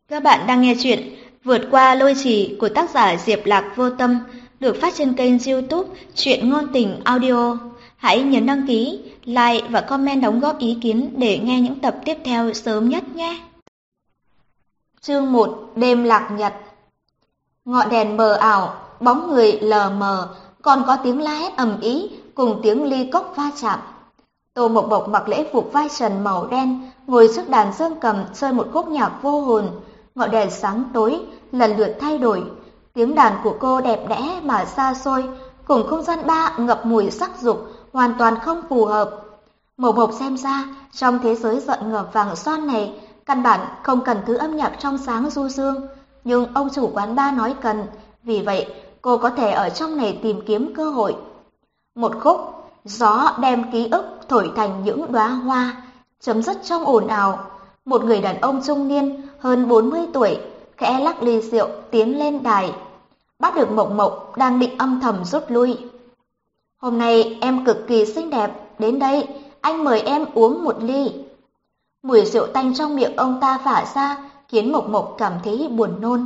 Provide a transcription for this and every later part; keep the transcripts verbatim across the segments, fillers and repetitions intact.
Các bạn đang nghe chuyện Vượt qua lôi trì của tác giả Diệp Lạc Vô Tâm được phát trên kênh YouTube Truyện Ngôn Tình Audio. Hãy nhấn đăng ký, like và comment đóng góp ý kiến để nghe những tập tiếp theo sớm nhất nhé. Chương một. Đêm lạc nhật. Ngọn đèn mờ ảo, bóng người lờ mờ, còn có tiếng la hét ầm ĩ cùng tiếng ly cốc va chạm. Tô Mộc Mộc mặc lễ phục vai trần màu đen, ngồi trước đàn dương cầm chơi một khúc nhạc vô hồn. Ngọn đèn sáng tối lần lượt thay đổi, tiếng đàn của cô đẹp đẽ mà xa xôi, cùng không gian ba ngập mùi sắc dục hoàn toàn không phù hợp. Mộc Mộc xem ra trong thế giới rợn ngợp vàng son này, căn bản không cần thứ âm nhạc trong sáng du dương, nhưng ông chủ quán ba nói cần, vì vậy cô có thể ở trong này tìm kiếm cơ hội. Một khúc gió đem ký ức thổi thành những đóa hoa, chấm dứt trong ồn ào. Một người đàn ông trung niên hơn bốn mươi tuổi khẽ lắc ly rượu tiến lên đài, bắt được Mộc Mộc đang định âm thầm rút lui. Hôm nay em cực kỳ xinh đẹp, đến đây anh mời em uống một ly. Mùi rượu tanh trong miệng ông ta phả ra khiến Mộc Mộc cảm thấy buồn nôn.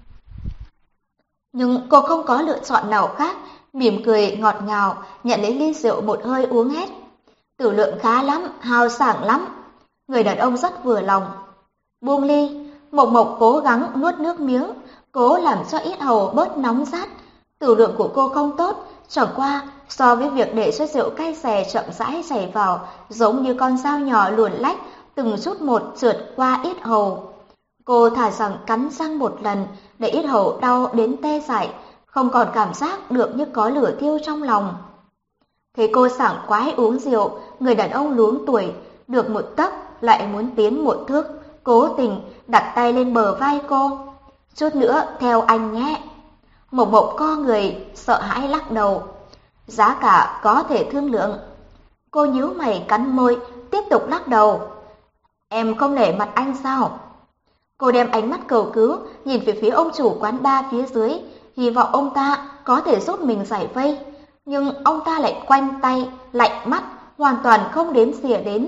Nhưng cô không có lựa chọn nào khác, mỉm cười ngọt ngào nhận lấy ly rượu một hơi uống hết. Tử lượng khá lắm, hào sảng lắm. Người đàn ông rất vừa lòng. Buông ly, Mộc Mộc cố gắng nuốt nước miếng, cố làm cho yết hầu bớt nóng rát. Tử lượng của cô không tốt, chẳng qua so với việc để cho rượu cay xè chậm rãi chảy vào, giống như con dao nhỏ luồn lách, từng chút một trượt qua yết hầu. Cô thà rằng cắn răng một lần để yết hầu đau đến tê dại, không còn cảm giác được như có lửa thiêu trong lòng. Thấy cô sảng khoái uống rượu, người đàn ông luống tuổi, được một tấc lại muốn tiến một thước, cố tình đặt tay lên bờ vai cô. Chút nữa theo anh nhé. Mộc Mộc co người, sợ hãi lắc đầu. Giá cả có thể thương lượng. Cô nhíu mày cắn môi, tiếp tục lắc đầu. Em không nể mặt anh sao? Cô đem ánh mắt cầu cứu nhìn về phía ông chủ quán bar phía dưới, hy vọng ông ta có thể giúp mình giải vây. Nhưng ông ta lại khoanh tay, lạnh mắt, hoàn toàn không đếm xỉa đến.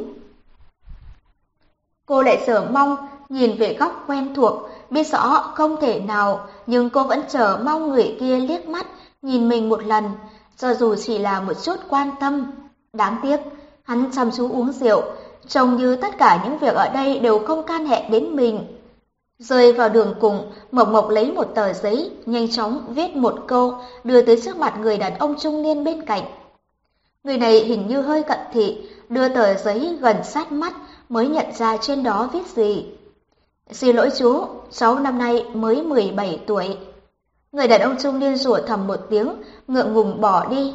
Cô lại chờ mong, nhìn về góc quen thuộc, biết rõ không thể nào, nhưng cô vẫn chờ mong người kia liếc mắt, nhìn mình một lần, cho dù chỉ là một chút quan tâm. Đáng tiếc, hắn chăm chú uống rượu, trông như tất cả những việc ở đây đều không can hệ đến mình. Rơi vào đường cùng, Mộc Mộc lấy một tờ giấy, nhanh chóng viết một câu, đưa tới trước mặt người đàn ông trung niên bên cạnh. Người này hình như hơi cận thị, đưa tờ giấy gần sát mắt mới nhận ra trên đó viết gì. Xin lỗi chú, cháu năm nay mới mười bảy tuổi. Người đàn ông trung niên rủa thầm một tiếng, ngượng ngùng bỏ đi.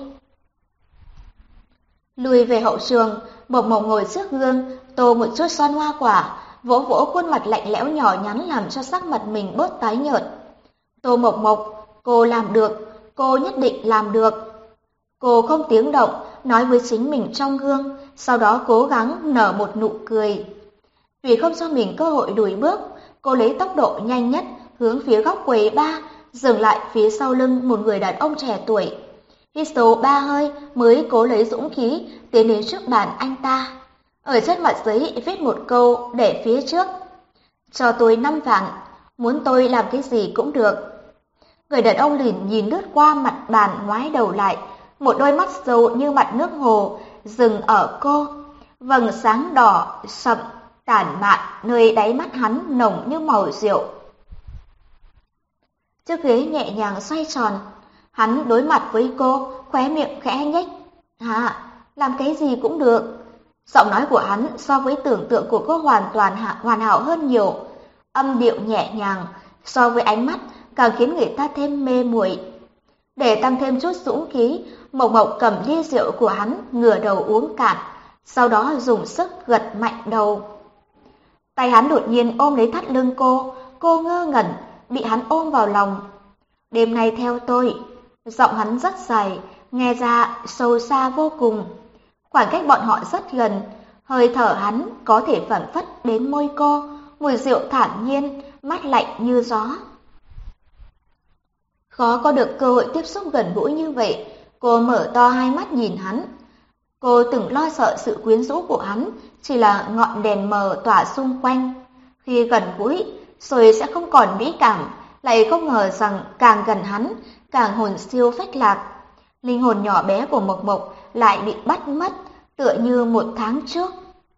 Lùi về hậu trường, Mộc Mộc ngồi trước gương, tô một chút son hoa quả, vỗ vỗ khuôn mặt lạnh lẽo nhỏ nhắn làm cho sắc mặt mình bớt tái nhợt. Tô Mộc Mộc, cô làm được, cô nhất định làm được. Cô không tiếng động, nói với chính mình trong gương, sau đó cố gắng nở một nụ cười. Vì không cho mình cơ hội lùi bước, cô lấy tốc độ nhanh nhất hướng phía góc quầy bar, dừng lại phía sau lưng một người đàn ông trẻ tuổi. Hít sâu ba hơi mới cố lấy dũng khí tiến đến trước bàn anh ta. Ở trên mặt giấy viết một câu để phía trước. Cho tôi năm vạn, muốn tôi làm cái gì cũng được. Người đàn ông liền nhìn lướt qua mặt bàn ngoái đầu lại, một đôi mắt sâu như mặt nước hồ dừng ở cô. Vầng sáng đỏ sậm tản mạn nơi đáy mắt hắn nồng như màu rượu. Chiếc ghế nhẹ nhàng xoay tròn, hắn đối mặt với cô, khóe miệng khẽ nhếch. Hả, làm cái gì cũng được. Giọng nói của hắn so với tưởng tượng của cô hoàn toàn hạ, hoàn hảo hơn nhiều. Âm điệu nhẹ nhàng, so với ánh mắt càng khiến người ta thêm mê muội. Để tăng thêm chút dũng khí, Mộc Mộc cầm ly rượu của hắn ngửa đầu uống cạn, sau đó dùng sức gật mạnh đầu. Tay hắn đột nhiên ôm lấy thắt lưng cô, cô ngơ ngẩn, bị hắn ôm vào lòng. Đêm nay theo tôi. Giọng hắn rất dài, nghe ra sâu xa vô cùng. Khoảng cách bọn họ rất gần, hơi thở hắn có thể phảng phất đến môi cô, mùi rượu thản nhiên, mát lạnh như gió. Khó có được cơ hội tiếp xúc gần gũi như vậy, cô mở to hai mắt nhìn hắn. Cô từng lo sợ sự quyến rũ của hắn chỉ là ngọn đèn mờ tỏa xung quanh. Khi gần gũi, rồi sẽ không còn mỹ cảm, lại không ngờ rằng càng gần hắn, càng hồn siêu phách lạc. Linh hồn nhỏ bé của Mộc Mộc lại bị bắt mất, tựa như một tháng trước.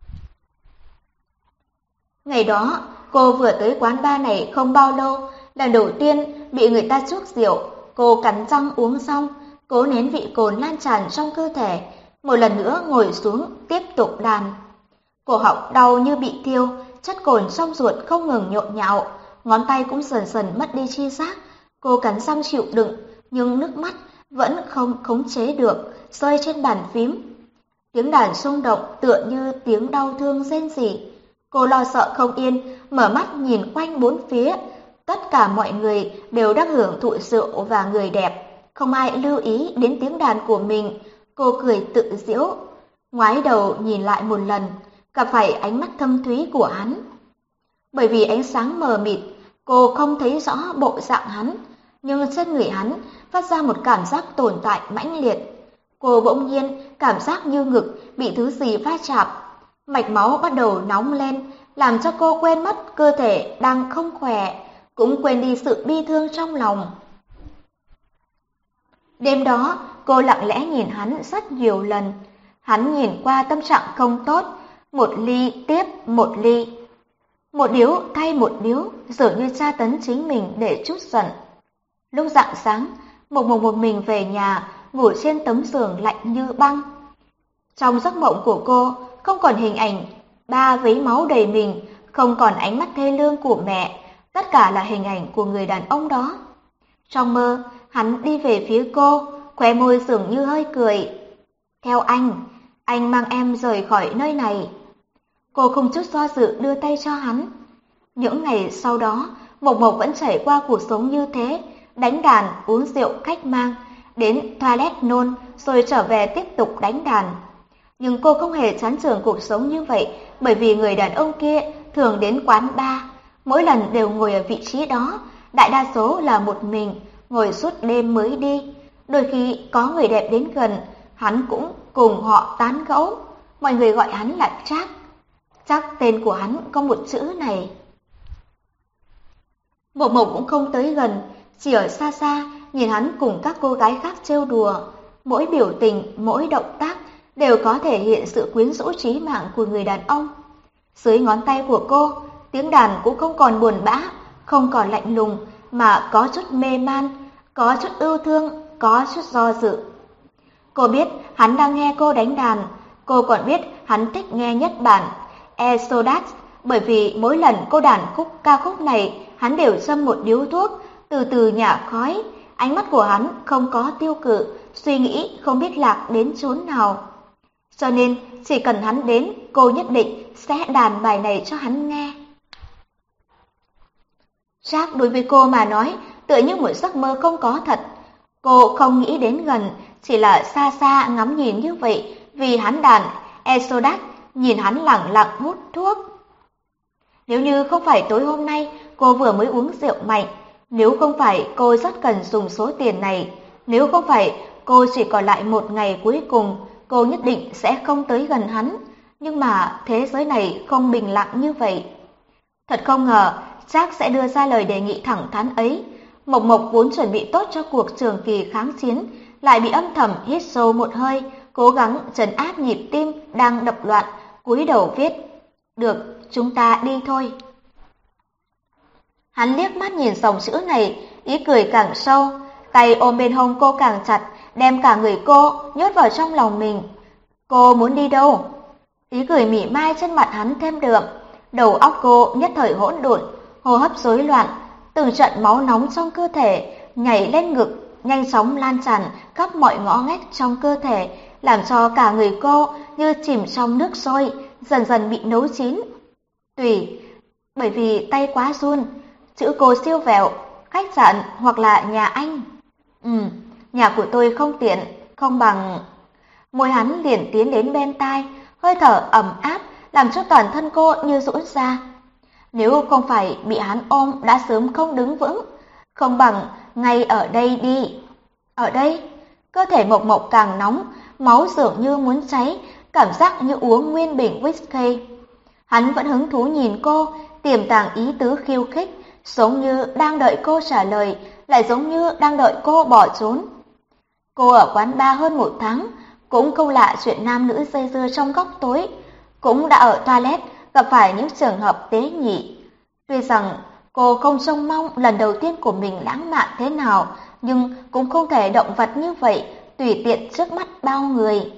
Ngày đó, cô vừa tới quán bar này không bao lâu, lần đầu tiên bị người ta chuốc rượu, cô cắn răng uống xong, cố nén vị cồn lan tràn trong cơ thể, một lần nữa ngồi xuống tiếp tục đàn. Cổ họng đau như bị thiêu, chất cồn trong ruột không ngừng nhộn nhạo, ngón tay cũng dần dần mất đi chi giác. Cô cắn răng chịu đựng, nhưng nước mắt vẫn không khống chế được, rơi trên bàn phím. Tiếng đàn rung động tựa như tiếng đau thương rên rỉ. Cô lo sợ không yên, mở mắt nhìn quanh bốn phía. Tất cả mọi người đều đang hưởng thụ rượu và người đẹp, không ai lưu ý đến tiếng đàn của mình. Cô cười tự giễu, ngoái đầu nhìn lại một lần, gặp phải ánh mắt thâm thúy của hắn. Bởi vì ánh sáng mờ mịt, cô không thấy rõ bộ dạng hắn, nhưng trên người hắn phát ra một cảm giác tồn tại mãnh liệt. Cô bỗng nhiên cảm giác như ngực bị thứ gì va chạm, mạch máu bắt đầu nóng lên, làm cho cô quên mất cơ thể đang không khỏe, cũng quên đi sự bi thương trong lòng. Đêm đó, cô lặng lẽ nhìn hắn rất nhiều lần. Hắn nhìn qua tâm trạng không tốt, một ly tiếp một ly. Một điếu thay một điếu, dường như tra tấn chính mình để trút giận. Lúc rạng sáng, Mộc Mộc một mình về nhà, ngủ trên tấm giường lạnh như băng. Trong giấc mộng của cô, không còn hình ảnh ba vấy máu đầy mình, không còn ánh mắt thê lương của mẹ, tất cả là hình ảnh của người đàn ông đó. Trong mơ, hắn đi về phía cô, khóe môi dường như hơi cười. Theo anh, anh mang em rời khỏi nơi này. Cô không chút do dự đưa tay cho hắn. Những ngày sau đó, Mộc Mộc vẫn trải qua cuộc sống như thế, đánh đàn, uống rượu khách mang, đến toilet nôn, rồi trở về tiếp tục đánh đàn. Nhưng cô không hề chán chường cuộc sống như vậy, bởi vì người đàn ông kia thường đến quán bar, mỗi lần đều ngồi ở vị trí đó, đại đa số là một mình, ngồi suốt đêm mới đi. Đôi khi có người đẹp đến gần, hắn cũng cùng họ tán gẫu, mọi người gọi hắn là Trác. Chắc tên của hắn có một chữ này. Mộc Mộc cũng không tới gần, chỉ ở xa xa nhìn hắn cùng các cô gái khác trêu đùa. Mỗi biểu tình, mỗi động tác đều có thể hiện sự quyến rũ trí mạng của người đàn ông. Dưới ngón tay của cô, tiếng đàn cũng không còn buồn bã, không còn lạnh lùng, mà có chút mê man, có chút ưu thương, có chút do dự. Cô biết hắn đang nghe cô đánh đàn, cô còn biết hắn thích nghe nhất bản Exodus, bởi vì mỗi lần cô đàn khúc ca khúc này, hắn đều châm một điếu thuốc, từ từ nhả khói. Ánh mắt của hắn không có tiêu cự, suy nghĩ không biết lạc đến chốn nào. Cho nên, chỉ cần hắn đến, cô nhất định sẽ đàn bài này cho hắn nghe. Jack đối với cô mà nói, tựa như một giấc mơ không có thật. Cô không nghĩ đến gần, chỉ là xa xa ngắm nhìn như vậy, vì hắn đàn Exodus, nhìn hắn lẳng lặng hút thuốc. Nếu như không phải tối hôm nay cô vừa mới uống rượu mạnh, nếu không phải cô rất cần dùng số tiền này, nếu không phải cô chỉ còn lại một ngày cuối cùng, cô nhất định sẽ không tới gần hắn. Nhưng mà thế giới này không bình lặng như vậy. Thật không ngờ Jack sẽ đưa ra lời đề nghị thẳng thắn ấy. Mộc Mộc vốn chuẩn bị tốt cho cuộc trường kỳ kháng chiến, lại bị âm thầm hít sâu một hơi, cố gắng trấn áp nhịp tim đang đập loạn, cúi đầu viết: Được, chúng ta đi thôi. Hắn liếc mắt nhìn dòng chữ này, ý cười càng sâu, tay ôm bên hông cô càng chặt, đem cả người cô nhốt vào trong lòng mình. Cô muốn đi đâu? Ý cười mỉa mai trên mặt hắn thêm đượm, đầu óc cô nhất thời hỗn độn, hô hấp rối loạn, từng trận máu nóng trong cơ thể nhảy lên ngực, nhanh chóng lan tràn khắp mọi ngõ ngách trong cơ thể, làm cho cả người cô như chìm trong nước sôi, dần dần bị nấu chín. Tùy, bởi vì tay quá run, chữ cô siêu vẹo, khách sạn hoặc là nhà anh. Ừ, nhà của tôi không tiện, không bằng... Môi hắn liền tiến đến bên tai, hơi thở ẩm áp làm cho toàn thân cô như rũn ra. Nếu không phải bị hắn ôm đã sớm không đứng vững, không bằng ngay ở đây đi. Ở đây, cơ thể Mộc Mộc càng nóng, máu dường như muốn cháy, cảm giác như uống nguyên bình whisky. Hắn vẫn hứng thú nhìn cô, tiềm tàng ý tứ khiêu khích, giống như đang đợi cô trả lời, lại giống như đang đợi cô bỏ trốn. Cô ở quán bar hơn một tháng, cũng không lạ chuyện nam nữ dây dưa trong góc tối, cũng đã ở toilet gặp phải những trường hợp tế nhị. Tuy rằng cô không trông mong lần đầu tiên của mình lãng mạn thế nào, nhưng cũng không thể động vật như vậy, tùy tiện trước mắt bao người.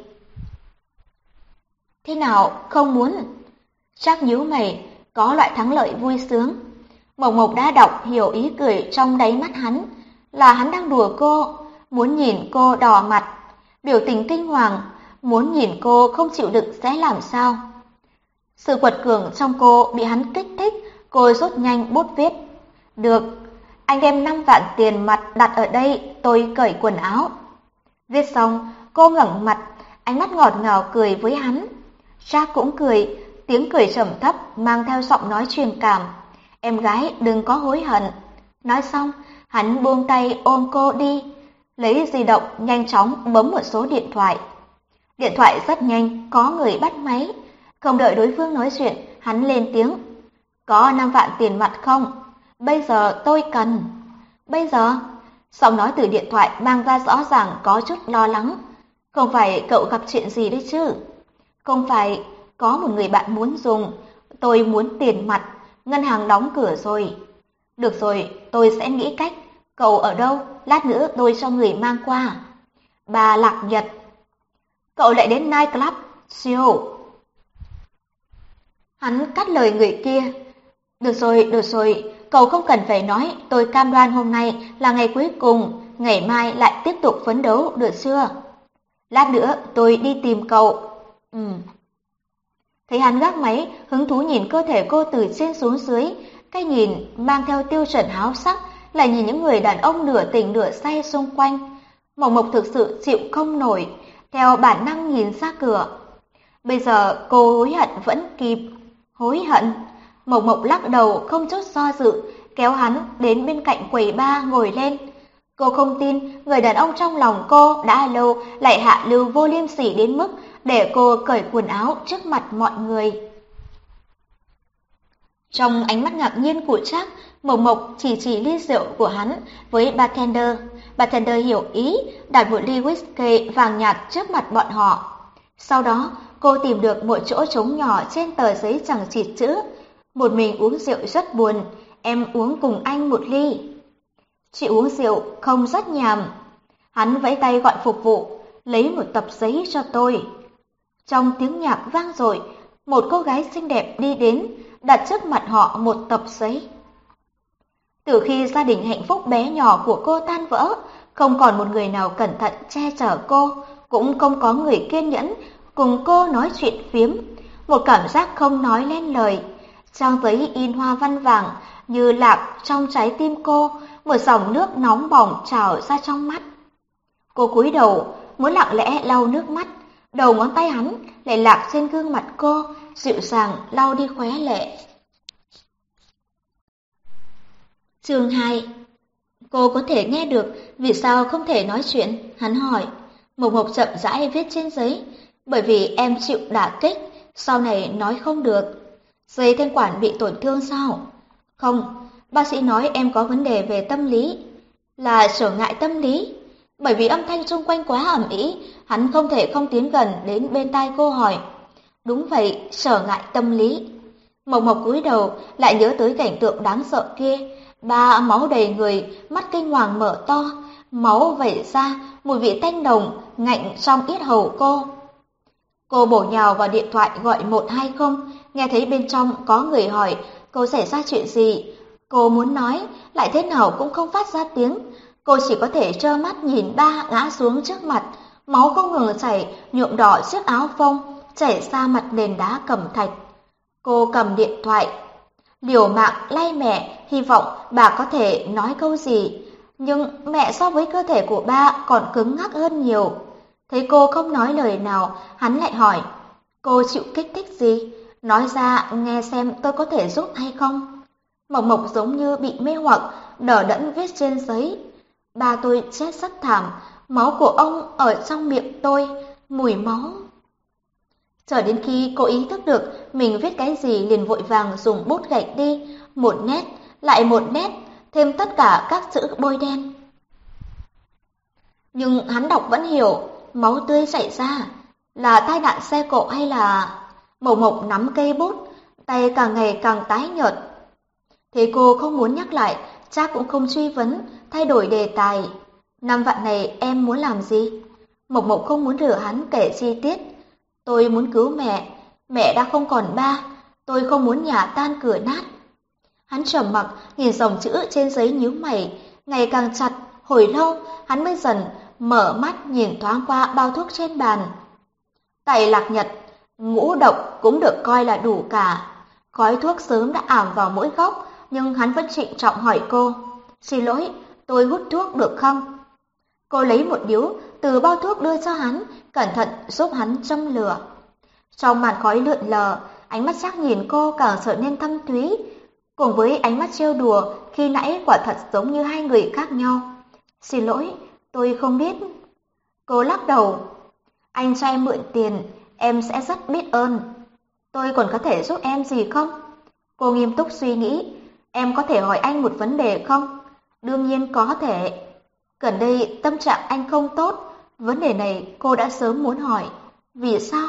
Thế nào, không muốn? Trác nhíu mày, có loại thắng lợi vui sướng. Mộc Mộc đã đọc hiểu ý cười trong đáy mắt hắn, là hắn đang đùa cô, muốn nhìn cô đỏ mặt, biểu tình kinh hoàng, muốn nhìn cô không chịu đựng sẽ làm sao. Sự quật cường trong cô bị hắn kích thích, cô rút nhanh bút viết. Được, anh đem năm vạn tiền mặt đặt ở đây, tôi cởi quần áo. Viết xong, cô ngẩng mặt, ánh mắt ngọt ngào cười với hắn. Trác cũng cười, tiếng cười trầm thấp mang theo giọng nói truyền cảm. Em gái đừng có hối hận. Nói xong, hắn buông tay ôm cô đi, lấy di động nhanh chóng bấm một số điện thoại. Điện thoại rất nhanh, có người bắt máy. Không đợi đối phương nói chuyện, hắn lên tiếng. Có năm vạn tiền mặt không? Bây giờ tôi cần. Bây giờ? Giọng nói từ điện thoại mang ra rõ ràng có chút lo lắng. Không phải cậu gặp chuyện gì đấy chứ? Không phải, có một người bạn muốn dùng. Tôi muốn tiền mặt, ngân hàng đóng cửa rồi. Được rồi, tôi sẽ nghĩ cách. Cậu ở đâu? Lát nữa tôi cho người mang qua. Bà Lạc Nhật. Cậu lại đến night club, siêu. Hắn cắt lời người kia. Được rồi, được rồi, cậu không cần phải nói, tôi cam đoan hôm nay là ngày cuối cùng, ngày mai lại tiếp tục phấn đấu, được chưa? Lát nữa tôi đi tìm cậu. Ừ. Thấy hắn gác máy, hứng thú nhìn cơ thể cô từ trên xuống dưới, cái nhìn mang theo tiêu chuẩn háo sắc, lại nhìn những người đàn ông nửa tỉnh nửa say xung quanh. Mộc Mộc thực sự chịu không nổi, theo bản năng nhìn ra cửa. Bây giờ cô hối hận vẫn kịp. Hối hận? Mộc Mộc lắc đầu không chút do dự, kéo hắn đến bên cạnh quầy bar ngồi lên. Cô không tin người đàn ông trong lòng cô đã lâu lại hạ lưu vô liêm sỉ đến mức để cô cởi quần áo trước mặt mọi người. Trong ánh mắt ngạc nhiên của Trác, Mộc Mộc chỉ chỉ ly rượu của hắn với bartender. Bartender hiểu ý, đặt một ly whisky vàng nhạt trước mặt bọn họ. Sau đó, cô tìm được một chỗ trống nhỏ trên tờ giấy chẳng chịt chữ. Một mình uống rượu rất buồn, em uống cùng anh một ly. Chị uống rượu không rất nhàm. Hắn vẫy tay gọi phục vụ, lấy một tập giấy cho tôi. Trong tiếng nhạc vang dội, một cô gái xinh đẹp đi đến, đặt trước mặt họ một tập giấy. Từ khi gia đình hạnh phúc bé nhỏ của cô tan vỡ, không còn một người nào cẩn thận che chở cô, cũng không có người kiên nhẫn cùng cô nói chuyện phiếm. Một cảm giác không nói lên lời. Trang giấy in hoa văn vàng như lạc trong trái tim cô, một dòng nước nóng bỏng trào ra trong mắt. Cô cúi đầu, muốn lặng lẽ lau nước mắt, đầu ngón tay hắn lại lạc trên gương mặt cô, dịu dàng lau đi khóe lệ. Chương hai. Cô có thể nghe được, vì sao không thể nói chuyện? Hắn hỏi. Mộc Mộc chậm rãi viết trên giấy, bởi vì em chịu đả kích, sau này nói không được. Dây thanh quản bị tổn thương sao? Không, bác sĩ nói em có vấn đề về tâm lý. Là trở ngại tâm lý? Bởi vì âm thanh xung quanh quá ầm ĩ, hắn không thể không tiến gần đến bên tai cô hỏi. Đúng vậy, trở ngại tâm lý. Mộc Mộc cúi đầu, lại nhớ tới cảnh tượng đáng sợ kia. Ba máu đầy người, mắt kinh hoàng mở to, máu vẩy ra, mùi vị tanh nồng ngạnh trong yết hầu cô. Cô bổ nhào vào điện thoại gọi một hai không, nghe thấy bên trong có người hỏi cô xảy ra chuyện gì. Cô muốn nói, lại thế nào cũng không phát ra tiếng. Cô chỉ có thể trơ mắt nhìn ba ngã xuống trước mặt, máu không ngừng chảy, nhuộm đỏ chiếc áo phông, chảy ra mặt nền đá cẩm thạch. Cô cầm điện thoại, liều mạng lay mẹ, hy vọng bà có thể nói câu gì. Nhưng mẹ so với cơ thể của ba còn cứng ngắc hơn nhiều. Thấy cô không nói lời nào, hắn lại hỏi, cô chịu kích thích gì? Nói ra nghe xem tôi có thể giúp hay không? Mộc Mộc giống như bị mê hoặc, đờ đẫn viết trên giấy. Ba tôi chết rất thảm, máu của ông ở trong miệng tôi, mùi máu. Chờ đến khi cô ý thức được mình viết cái gì liền vội vàng dùng bút gạch đi, một nét, lại một nét, thêm tất cả các chữ bôi đen. Nhưng hắn đọc vẫn hiểu, máu tươi chảy ra, là tai nạn xe cộ hay là... Mộc Mộc nắm cây bút, tay càng ngày càng tái nhợt. Thế cô không muốn nhắc lại, cha cũng không truy vấn, thay đổi đề tài. Năm vạn này em muốn làm gì? Mộc Mộc không muốn rửa hắn kể chi tiết. Tôi muốn cứu mẹ, mẹ đã không còn ba, tôi không muốn nhà tan cửa nát. Hắn trầm mặc, nhìn dòng chữ trên giấy nhíu mày, ngày càng chặt, hồi lâu hắn mới dần mở mắt nhìn thoáng qua bao thuốc trên bàn. Tại Lạc Nhật, ngũ độc cũng được coi là đủ cả. Khói thuốc sớm đã ảm vào mỗi góc, nhưng hắn vẫn trịnh trọng hỏi cô, xin lỗi, tôi hút thuốc được không? Cô lấy một điếu từ bao thuốc đưa cho hắn, cẩn thận giúp hắn châm lửa. Trong màn khói lượn lờ, ánh mắt sắc nhìn cô càng trở nên thâm thúy, cùng với ánh mắt trêu đùa khi nãy quả thật giống như hai người khác nhau. Xin lỗi, tôi không biết. Cô lắc đầu. Anh cho em mượn tiền, em sẽ rất biết ơn. Tôi còn có thể giúp em gì không? Cô nghiêm túc suy nghĩ. Em có thể hỏi anh một vấn đề không? Đương nhiên có thể. Gần đây tâm trạng anh không tốt. Vấn đề này cô đã sớm muốn hỏi. Vì sao?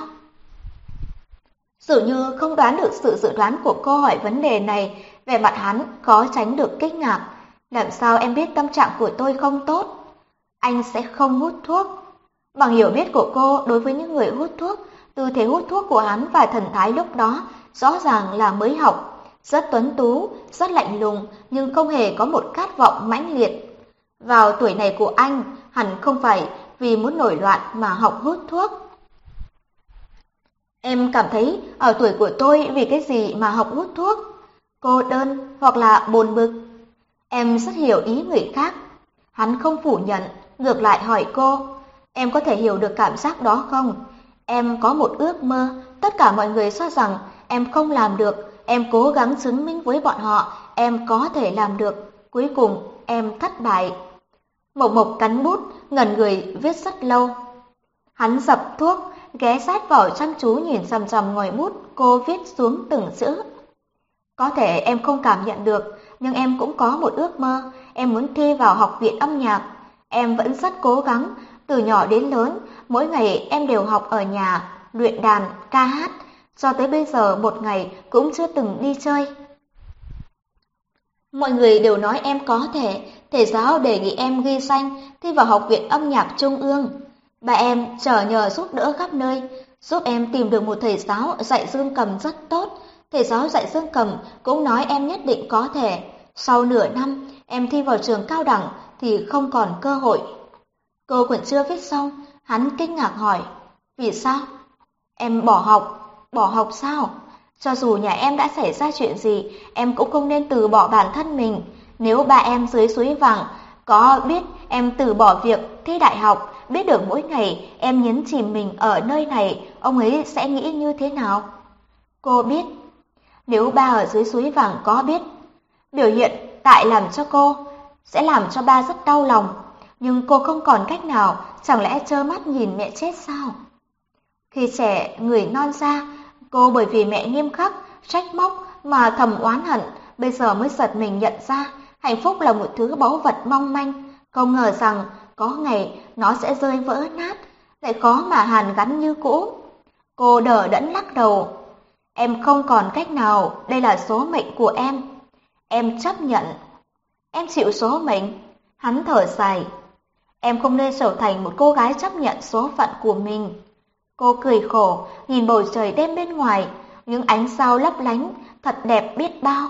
Dường như không đoán được sự dự đoán của cô hỏi vấn đề này, vẻ mặt hắn khó tránh được kinh ngạc. Làm sao em biết tâm trạng của tôi không tốt? Anh sẽ không hút thuốc. Bằng hiểu biết của cô đối với những người hút thuốc, tư thế hút thuốc của hắn và thần thái lúc đó rõ ràng là mới học, rất tuấn tú, rất lạnh lùng, nhưng không hề có một khát vọng mãnh liệt. Vào tuổi này của anh, hẳn không phải vì muốn nổi loạn mà học hút thuốc. Em cảm thấy ở tuổi của tôi vì cái gì mà học hút thuốc? Cô đơn hoặc là buồn bực? Em rất hiểu ý người khác. Hắn không phủ nhận, ngược lại hỏi cô, em có thể hiểu được cảm giác đó không? Em có một ước mơ, tất cả mọi người cho rằng em không làm được, em cố gắng chứng minh với bọn họ, em có thể làm được. Cuối cùng, em thất bại. Mộc Mộc cắn bút, ngẩn người viết rất lâu. Hắn dập thuốc, ghé sát vào chăm chú nhìn chằm chằm ngòi bút, cô viết xuống từng chữ. Có thể em không cảm nhận được, nhưng em cũng có một ước mơ, em muốn thi vào học viện âm nhạc. Em vẫn rất cố gắng, từ nhỏ đến lớn, mỗi ngày em đều học ở nhà, luyện đàn, ca hát, cho tới bây giờ một ngày cũng chưa từng đi chơi. Mọi người đều nói em có thể, thầy giáo đề nghị em ghi danh thi vào học viện âm nhạc trung ương. Ba em chờ nhờ giúp đỡ khắp nơi, giúp em tìm được một thầy giáo dạy dương cầm rất tốt. Thầy giáo dạy dương cầm cũng nói em nhất định có thể. Sau nửa năm, em thi vào trường cao đẳng thì không còn cơ hội. Cô còn chưa viết xong, hắn kinh ngạc hỏi, vì sao? Em bỏ học, bỏ học sao? Cho dù nhà em đã xảy ra chuyện gì, em cũng không nên từ bỏ bản thân mình. Nếu ba em dưới suối vàng có biết em từ bỏ việc thi đại học, biết được mỗi ngày em nhấn chìm mình ở nơi này, ông ấy sẽ nghĩ như thế nào? Cô biết. Nếu ba ở dưới suối vàng có biết, biểu hiện tại làm cho cô, sẽ làm cho ba rất đau lòng. Nhưng cô không còn cách nào, chẳng lẽ trơ mắt nhìn mẹ chết sao? Khi trẻ người non ra, cô bởi vì mẹ nghiêm khắc, trách móc mà thầm oán hận, bây giờ mới giật mình nhận ra hạnh phúc là một thứ báu vật mong manh, không ngờ rằng có ngày nó sẽ rơi vỡ nát, lại khó mà hàn gắn như cũ. Cô đờ đẫn lắc đầu. Em không còn cách nào, đây là số mệnh của em. Em chấp nhận. Em chịu số mệnh. Hắn thở dài. Em không nên trở thành một cô gái chấp nhận số phận của mình. Cô cười khổ, nhìn bầu trời đêm bên ngoài, những ánh sao lấp lánh, thật đẹp biết bao.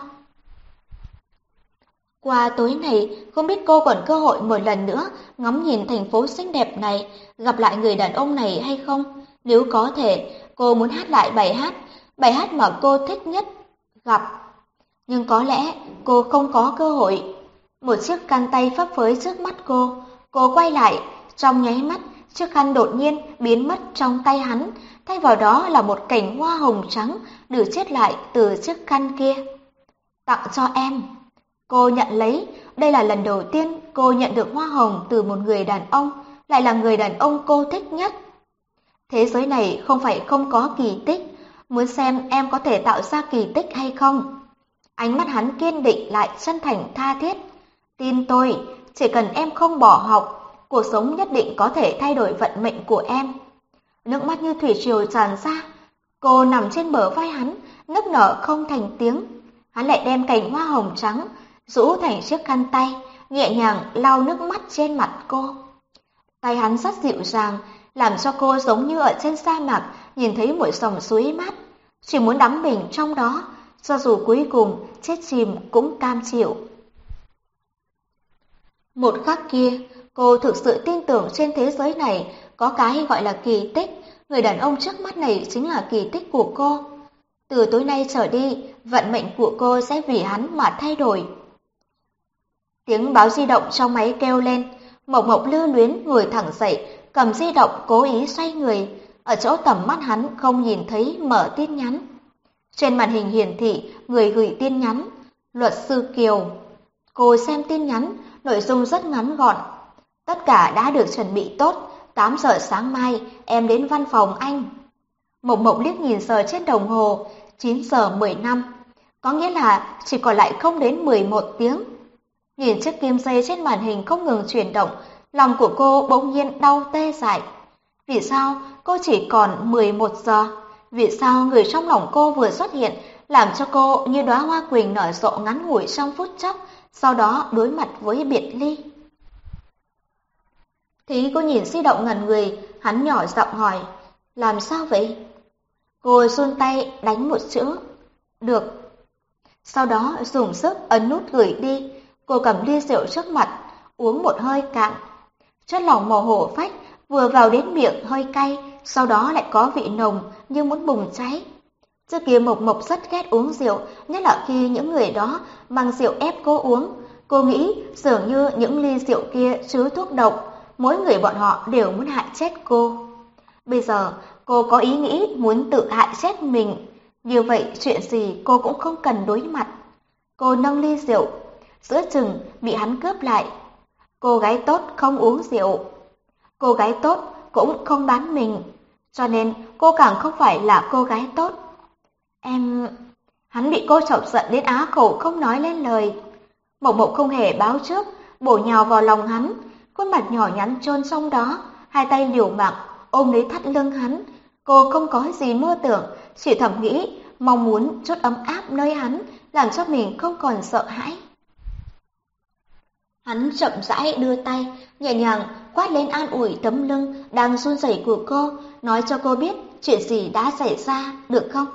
Qua tối này, không biết cô còn cơ hội một lần nữa ngắm nhìn thành phố xinh đẹp này, gặp lại người đàn ông này hay không? Nếu có thể, cô muốn hát lại bài hát, bài hát mà cô thích nhất, gặp. Nhưng có lẽ cô không có cơ hội. Một chiếc khăn tay phấp phới trước mắt cô, cô quay lại, trong nháy mắt, chiếc khăn đột nhiên biến mất trong tay hắn, thay vào đó là một cành hoa hồng trắng được chiết lại từ chiếc khăn kia. Tặng cho em. Cô nhận lấy, đây là lần đầu tiên cô nhận được hoa hồng từ một người đàn ông, lại là người đàn ông cô thích nhất. Thế giới này không phải không có kỳ tích, muốn xem em có thể tạo ra kỳ tích hay không. Ánh mắt hắn kiên định lại chân thành tha thiết. Tin tôi, chỉ cần em không bỏ học, cuộc sống nhất định có thể thay đổi vận mệnh của em. Nước mắt như thủy triều tràn ra, cô nằm trên bờ vai hắn, nức nở không thành tiếng. Hắn lại đem cành hoa hồng trắng rũ thành chiếc khăn tay, nhẹ nhàng lau nước mắt trên mặt cô. Tay hắn rất dịu dàng, làm cho cô giống như ở trên sa mạc nhìn thấy một dòng suối mát, chỉ muốn đắm mình trong đó, cho dù cuối cùng chết chìm cũng cam chịu. Một khắc kia, cô thực sự tin tưởng trên thế giới này có cái gọi là kỳ tích, người đàn ông trước mắt này chính là kỳ tích của cô. Từ tối nay trở đi, vận mệnh của cô sẽ vì hắn mà thay đổi. Tiếng báo di động trong máy kêu lên, Mộc Mộc lưu luyến ngồi thẳng dậy, cầm di động cố ý xoay người, ở chỗ tầm mắt hắn không nhìn thấy mở tin nhắn. Trên màn hình hiển thị người gửi tin nhắn, luật sư Kiều. Cô xem tin nhắn, nội dung rất ngắn gọn. Tất cả đã được chuẩn bị tốt, tám giờ sáng mai em đến văn phòng anh. Mộc Mộc liếc nhìn giờ trên đồng hồ, chín giờ mười lăm, có nghĩa là chỉ còn lại không đến mười một tiếng. Nhìn chiếc kim dây trên màn hình không ngừng chuyển động, lòng của cô bỗng nhiên đau tê dại. Vì sao cô chỉ còn mười một giờ? Vì sao người trong lòng cô vừa xuất hiện làm cho cô như đóa hoa quỳnh nở rộ ngắn ngủi trong phút chốc, sau đó đối mặt với biệt ly? Thì cô nhìn di động ngẩn người, hắn nhỏ giọng hỏi, làm sao vậy? Cô run tay đánh một chữ, được. Sau đó dùng sức ấn nút gửi đi, cô cầm ly rượu trước mặt, uống một hơi cạn. Chất lỏng màu hổ phách vừa vào đến miệng hơi cay, sau đó lại có vị nồng như muốn bùng cháy. Trước kia Mộc Mộc rất ghét uống rượu, nhất là khi những người đó mang rượu ép cô uống. Cô nghĩ dường như những ly rượu kia chứa thuốc độc, mỗi người bọn họ đều muốn hại chết cô. Bây giờ cô có ý nghĩ muốn tự hại chết mình, như vậy chuyện gì cô cũng không cần đối mặt. Cô nâng ly rượu, giữa chừng bị hắn cướp lại. Cô gái tốt không uống rượu, cô gái tốt cũng không bán mình, cho nên cô càng không phải là cô gái tốt. Em... Hắn bị cô chọc giận đến á khẩu không nói lên lời. Mộc Mộc không hề báo trước, bổ nhào vào lòng hắn, khuôn mặt nhỏ nhắn chôn trong đó, hai tay liều mạng ôm lấy thắt lưng hắn. Cô không có gì mơ tưởng, chỉ thầm nghĩ mong muốn chút ấm áp nơi hắn, làm cho mình không còn sợ hãi. Hắn chậm rãi đưa tay, nhẹ nhàng quát lên an ủi tấm lưng đang run rẩy của cô, nói cho cô biết chuyện gì đã xảy ra, được không?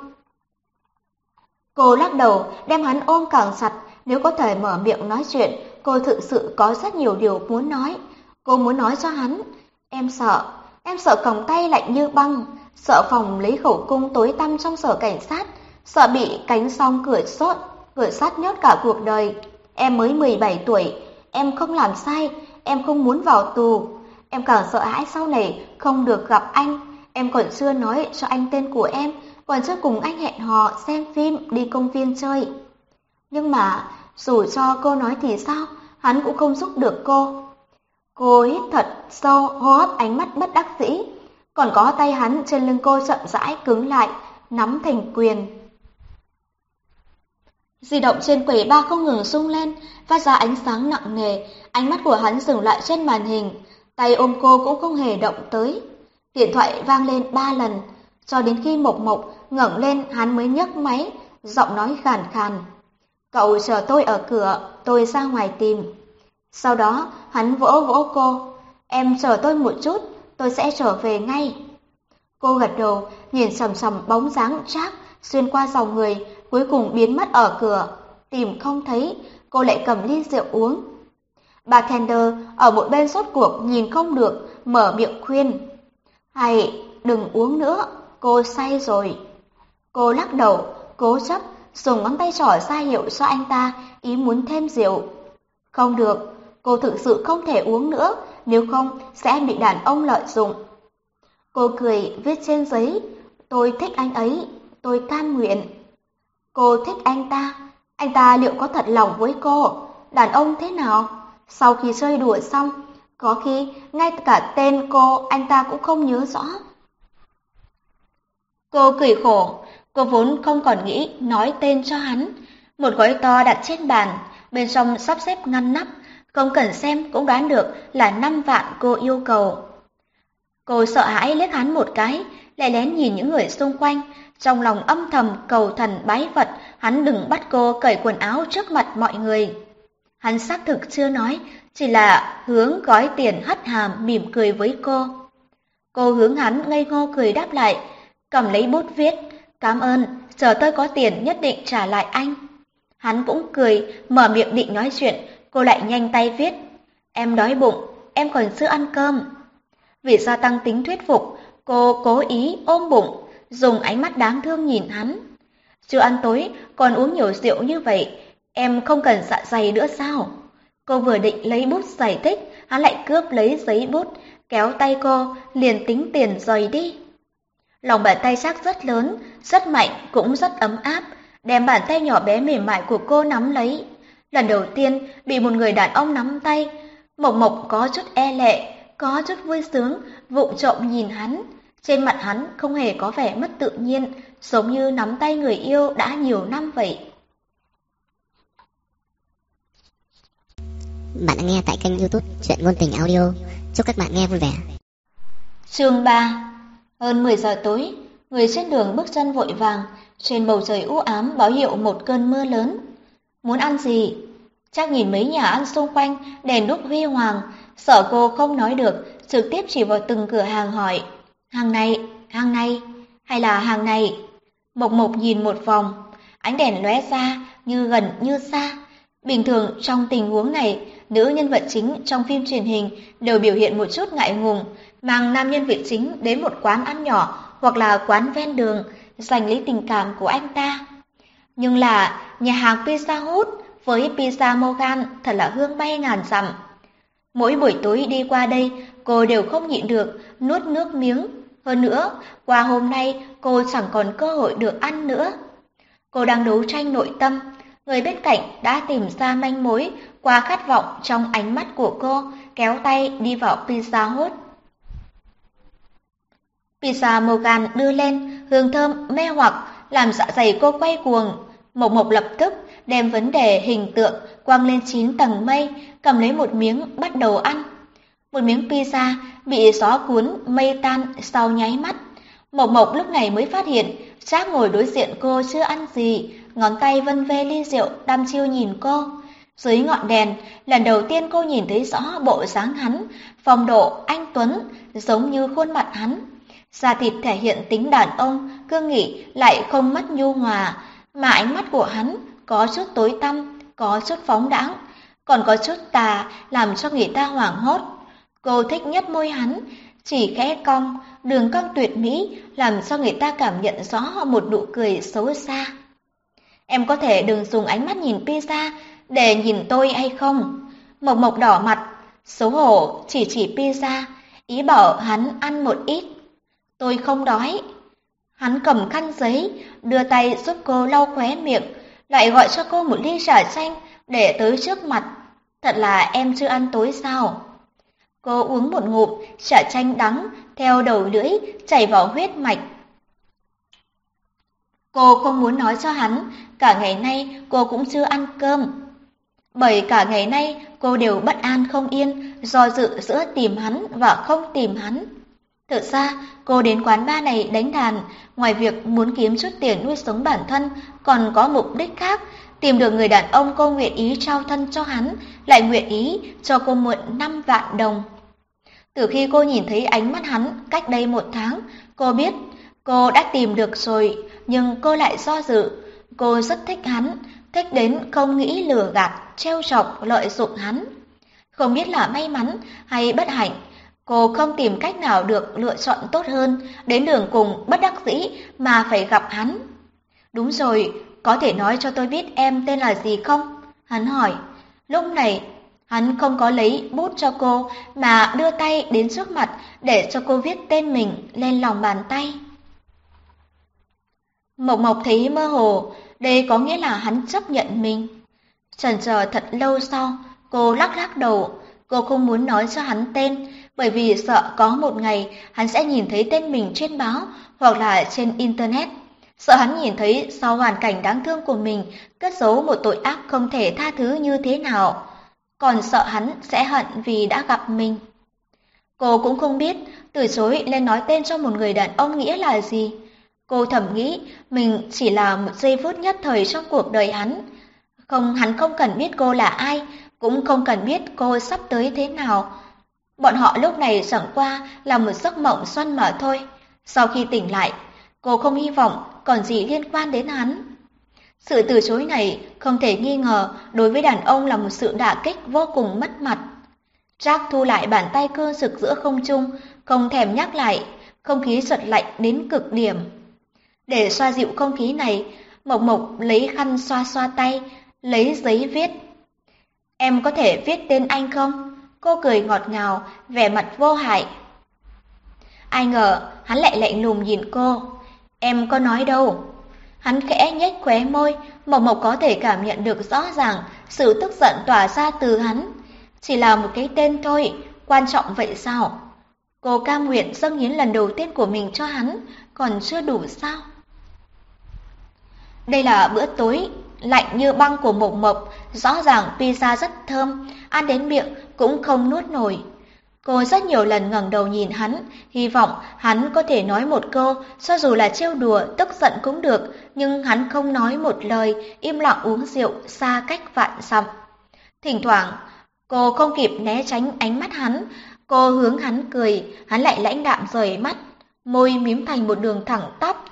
Cô lắc đầu, đem hắn ôm càng chặt, nếu có thể mở miệng nói chuyện, cô thực sự có rất nhiều điều muốn nói. Cô muốn nói cho hắn, em sợ, em sợ còng tay lạnh như băng, sợ phòng lấy khẩu cung tối tăm trong sở cảnh sát, sợ bị cánh song cửa sốt, cửa sắt nhốt cả cuộc đời. Em mới mười bảy tuổi, em không làm sai, em không muốn vào tù. Em càng sợ hãi sau này không được gặp anh, em còn chưa nói cho anh tên của em, còn chưa cùng anh hẹn hò xem phim, đi công viên chơi. Nhưng mà dù cho cô nói thì sao, hắn cũng không giúp được cô. Cô hít thật sâu, hô hấp ánh mắt bất đắc dĩ, còn có tay hắn trên lưng cô chậm rãi cứng lại, nắm thành quyền. Di động trên quầy ba không ngừng rung lên, phát ra ánh sáng nặng nề, ánh mắt của hắn dừng lại trên màn hình, tay ôm cô cũng không hề động tới. Điện thoại vang lên ba lần, cho đến khi Mộc Mộc ngẩng lên hắn mới nhấc máy, giọng nói khàn khàn. Cậu chờ tôi ở cửa, tôi ra ngoài tìm. Sau đó hắn vỗ vỗ cô, em chờ tôi một chút, tôi sẽ trở về ngay. Cô gật đầu, nhìn sầm sầm bóng dáng Trác xuyên qua dòng người, cuối cùng biến mất ở cửa. Tìm không thấy, cô lại cầm ly rượu uống. Bartender ở một bên sốt cuộc nhìn không được, mở miệng khuyên. Hay, đừng uống nữa, cô say rồi. Cô lắc đầu, cố chấp, dùng ngón tay trỏ ra hiệu cho anh ta, ý muốn thêm rượu. Không được, cô thực sự không thể uống nữa, nếu không sẽ bị đàn ông lợi dụng. Cô cười viết trên giấy, tôi thích anh ấy, tôi cam nguyện. Cô thích anh ta, anh ta liệu có thật lòng với cô? Đàn ông thế nào? Sau khi chơi đùa xong, có khi ngay cả tên cô anh ta cũng không nhớ rõ. Cô cười khổ, cô vốn không còn nghĩ nói tên cho hắn. Một gói to đặt trên bàn, bên trong sắp xếp ngăn nắp, không cần xem cũng đoán được là năm vạn cô yêu cầu. Cô sợ hãi liếc hắn một cái, lại lén nhìn những người xung quanh, trong lòng âm thầm cầu thần bái Phật, hắn đừng bắt cô cởi quần áo trước mặt mọi người. Hắn xác thực chưa nói, chỉ là hướng gói tiền hất hàm mỉm cười với cô. Cô hướng hắn ngây ngô cười đáp lại, cầm lấy bút viết, cảm ơn, chờ tôi có tiền nhất định trả lại anh. Hắn cũng cười, mở miệng định nói chuyện, cô lại nhanh tay viết, em đói bụng, em còn chưa ăn cơm. Vì gia tăng tính thuyết phục, cô cố ý ôm bụng, dùng ánh mắt đáng thương nhìn hắn. Chưa ăn tối, còn uống nhiều rượu như vậy, em không cần dạ dày nữa sao? Cô vừa định lấy bút giải thích, hắn lại cướp lấy giấy bút, kéo tay cô, liền tính tiền rời đi. Lòng bàn tay sắc rất lớn, rất mạnh, cũng rất ấm áp, đem bàn tay nhỏ bé mềm mại của cô nắm lấy. Lần đầu tiên bị một người đàn ông nắm tay, Mộc Mộc có chút e lệ, có chút vui sướng, vụng trộm nhìn hắn. Trên mặt hắn không hề có vẻ mất tự nhiên, giống như nắm tay người yêu đã nhiều năm vậy. Bạn đã nghe tại kênh YouTube Truyện Ngôn Tình Audio. Chúc các bạn nghe vui vẻ. Chương ba. Hơn mười giờ tối, người trên đường bước chân vội vàng, trên bầu trời u ám báo hiệu một cơn mưa lớn. Muốn ăn gì? Chắc nhìn mấy nhà ăn xung quanh, đèn đuốc huy hoàng, sợ cô không nói được, trực tiếp chỉ vào từng cửa hàng hỏi. Hàng này, hàng này, hay là hàng này? Mộc Mộc nhìn một vòng, ánh đèn lóe ra như gần như xa. Bình thường trong tình huống này, nữ nhân vật chính trong phim truyền hình đều biểu hiện một chút ngại ngùng, mang nam nhân vật chính đến một quán ăn nhỏ hoặc là quán ven đường, giành lấy tình cảm của anh ta. Nhưng là nhà hàng Pizza Hut với pizza Morgan thật là hương bay ngàn dặm. Mỗi buổi tối đi qua đây, cô đều không nhịn được, nuốt nước miếng. Hơn nữa, qua hôm nay cô chẳng còn cơ hội được ăn nữa. Cô đang đấu tranh nội tâm, người bên cạnh đã tìm ra manh mối qua khát vọng trong ánh mắt của cô, kéo tay đi vào Pizza Hut. Pizza Morgan đưa lên, hương thơm mê hoặc, làm dạ dày cô quay cuồng. Mộc Mộc lập tức đem vấn đề hình tượng quăng lên chín tầng mây, cầm lấy một miếng bắt đầu ăn. Một miếng pizza bị gió cuốn mây tan sau nháy mắt. Mộc Mộc lúc này mới phát hiện Trác ngồi đối diện cô chưa ăn gì, ngón tay vân vê ly rượu đăm chiêu nhìn cô. Dưới ngọn đèn, lần đầu tiên cô nhìn thấy rõ bộ dáng hắn, phong độ anh tuấn giống như khuôn mặt hắn. Da thịt thể hiện tính đàn ông, cương nghị lại không mất nhu hòa, mà ánh mắt của hắn có chút tối tăm, có chút phóng đãng, còn có chút tà làm cho người ta hoảng hốt. Cô thích nhất môi hắn, chỉ khẽ cong, đường cong tuyệt mỹ làm cho người ta cảm nhận rõ một nụ cười xấu xa. Em có thể đừng dùng ánh mắt nhìn pizza để nhìn tôi hay không? Mộc Mộc đỏ mặt, xấu hổ chỉ chỉ pizza, ý bảo hắn ăn một ít. Tôi không đói. Hắn cầm khăn giấy, đưa tay giúp cô lau khóe miệng, lại gọi cho cô một ly trà chanh để tới trước mặt. Thật là em chưa ăn tối sao? Cô uống một ngụm, trà chanh đắng, theo đầu lưỡi, chảy vào huyết mạch. Cô không muốn nói cho hắn, cả ngày nay cô cũng chưa ăn cơm. Bởi cả ngày nay cô đều bất an không yên, do dự giữa tìm hắn và không tìm hắn. Thực ra, cô đến quán bar này đánh đàn, ngoài việc muốn kiếm chút tiền nuôi sống bản thân, còn có mục đích khác, tìm được người đàn ông cô nguyện ý trao thân cho hắn, lại nguyện ý cho cô mượn năm vạn đồng. Từ khi cô nhìn thấy ánh mắt hắn cách đây một tháng, cô biết cô đã tìm được rồi, nhưng cô lại do dự. Cô rất thích hắn, thích đến không nghĩ lừa gạt, trêu chọc, lợi dụng hắn. Không biết là may mắn hay bất hạnh, cô không tìm cách nào được lựa chọn tốt hơn, đến đường cùng bất đắc dĩ mà phải gặp hắn. Đúng rồi, có thể nói cho tôi biết em tên là gì không? Hắn hỏi. Lúc này, hắn không có lấy bút cho cô mà đưa tay đến trước mặt để cho cô viết tên mình lên lòng bàn tay. Mộc Mộc thấy mơ hồ, đây có nghĩa là hắn chấp nhận mình. Chần chờ thật lâu sau, cô lắc lắc đầu, cô không muốn nói cho hắn tên, bởi vì sợ có một ngày hắn sẽ nhìn thấy tên mình trên báo hoặc là trên Internet. Sợ hắn nhìn thấy sau hoàn cảnh đáng thương của mình cất giấu một tội ác không thể tha thứ như thế nào. Còn sợ hắn sẽ hận vì đã gặp mình. Cô cũng không biết từ chối lên nói tên cho một người đàn ông nghĩa là gì. Cô thầm nghĩ mình chỉ là một giây phút nhất thời trong cuộc đời hắn. Không, hắn không cần biết cô là ai, cũng không cần biết cô sắp tới thế nào. Bọn họ lúc này chẳng qua là một giấc mộng xuân mà thôi. Sau khi tỉnh lại, cô không hy vọng còn gì liên quan đến hắn. Sự từ chối này không thể nghi ngờ đối với đàn ông là một sự đả kích vô cùng mất mặt. Jack thu lại bàn tay cơ rực giữa không trung, không thèm nhắc lại, không khí chợt lạnh đến cực điểm. Để xoa dịu không khí này, Mộc Mộc lấy khăn xoa xoa tay, lấy giấy viết. Em có thể viết tên anh không? Cô cười ngọt ngào, vẻ mặt vô hại. Ai ngờ, hắn lại lạnh lùng nhìn cô. Em có nói đâu. Hắn khẽ nhếch khóe môi, Mộc Mộc có thể cảm nhận được rõ ràng sự tức giận tỏa ra từ hắn. Chỉ là một cái tên thôi, quan trọng vậy sao? Cô cam nguyện dâng hiến lần đầu tiên của mình cho hắn, còn chưa đủ sao? Đây là bữa tối, lạnh như băng của Mộc Mộc, rõ ràng pizza rất thơm, ăn đến miệng cũng không nuốt nổi. Cô rất nhiều lần ngẩng đầu nhìn hắn, hy vọng hắn có thể nói một câu, cho dù là trêu đùa, tức giận cũng được, nhưng hắn không nói một lời, im lặng uống rượu, xa cách vạn dặm. Thỉnh thoảng, cô không kịp né tránh ánh mắt hắn, cô hướng hắn cười, hắn lại lãnh đạm rời mắt, môi mím thành một đường thẳng tắp.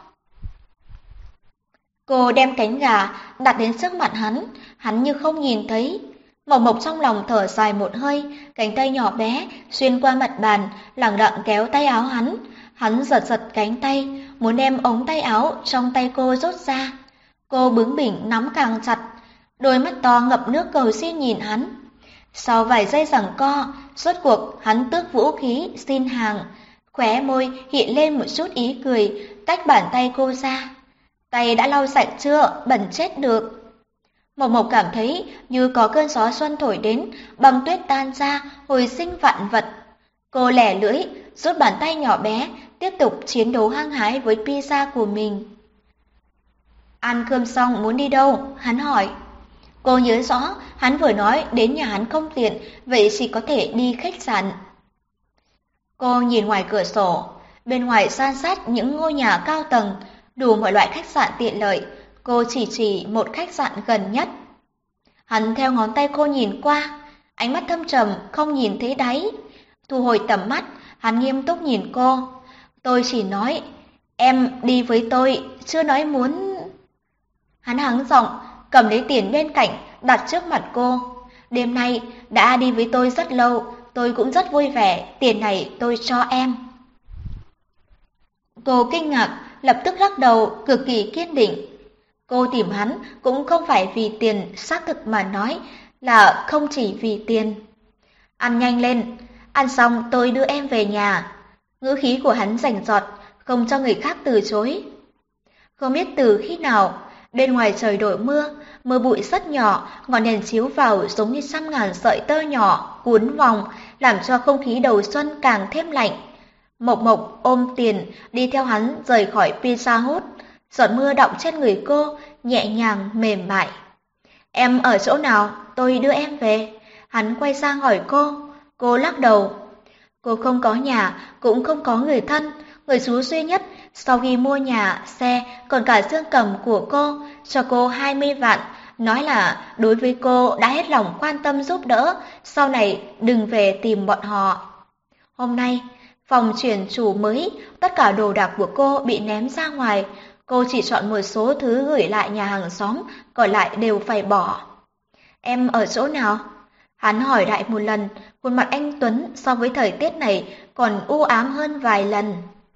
Cô đem cánh gà đặt đến trước mặt hắn, hắn như không nhìn thấy. Mộc Mộc trong lòng thở dài một hơi, cánh tay nhỏ bé xuyên qua mặt bàn, lẳng lặng kéo tay áo hắn. Hắn giật giật cánh tay, muốn đem ống tay áo trong tay cô rút ra. Cô bướng bỉnh nắm càng chặt, đôi mắt to ngập nước cầu xin nhìn hắn. Sau vài giây giằng co, rốt cuộc hắn tước vũ khí xin hàng, khóe môi hiện lên một chút ý cười, tách bàn tay cô ra. Tay đã lau sạch chưa, bẩn chết được. Mộc Mộc cảm thấy như có cơn gió xuân thổi đến, băng tuyết tan ra, hồi sinh vạn vật. Cô lẻ lưỡi, rút bàn tay nhỏ bé, tiếp tục chiến đấu hăng hái với pizza của mình. Ăn cơm xong muốn đi đâu? Hắn hỏi. Cô nhớ rõ, hắn vừa nói đến nhà hắn không tiện, vậy chỉ có thể đi khách sạn. Cô nhìn ngoài cửa sổ, bên ngoài san sát những ngôi nhà cao tầng, đủ mọi loại khách sạn tiện lợi. Cô chỉ chỉ một khách sạn gần nhất. Hắn theo ngón tay cô nhìn qua, ánh mắt thâm trầm không nhìn thấy đáy. Thu hồi tầm mắt, hắn nghiêm túc nhìn cô. Tôi chỉ nói, em đi với tôi, chưa nói muốn... Hắn hắng giọng, cầm lấy tiền bên cạnh, đặt trước mặt cô. Đêm nay đã đi với tôi rất lâu, tôi cũng rất vui vẻ, tiền này tôi cho em. Cô kinh ngạc, lập tức lắc đầu, cực kỳ kiên định. Cô tìm hắn cũng không phải vì tiền, xác thực mà nói là không chỉ vì tiền. Ăn nhanh lên, ăn xong tôi đưa em về nhà. Ngữ khí của hắn rành rọt, không cho người khác từ chối. Không biết từ khi nào, bên ngoài trời đổ mưa, mưa bụi rất nhỏ, ngọn đèn chiếu vào giống như trăm ngàn sợi tơ nhỏ, cuốn vòng, làm cho không khí đầu xuân càng thêm lạnh. Mộc Mộc ôm tiền, đi theo hắn rời khỏi Pizza Hut. Giọt mưa đọng trên người cô, nhẹ nhàng, mềm mại. Em ở chỗ nào? Tôi đưa em về. Hắn quay sang hỏi cô. Cô lắc đầu. Cô không có nhà, cũng không có người thân. Người chú duy nhất, sau khi mua nhà, xe, còn cả dương cầm của cô, cho cô hai mươi vạn. Nói là đối với cô đã hết lòng quan tâm giúp đỡ, sau này đừng về tìm bọn họ. Hôm nay, phòng chuyển chủ mới, tất cả đồ đạc của cô bị ném ra ngoài. Cô chỉ chọn một số thứ gửi lại nhà hàng xóm, còn lại đều phải bỏ. Em ở chỗ nào? Hắn hỏi lại một lần, khuôn mặt anh Tuấn so với thời tiết này còn u ám hơn vài lần.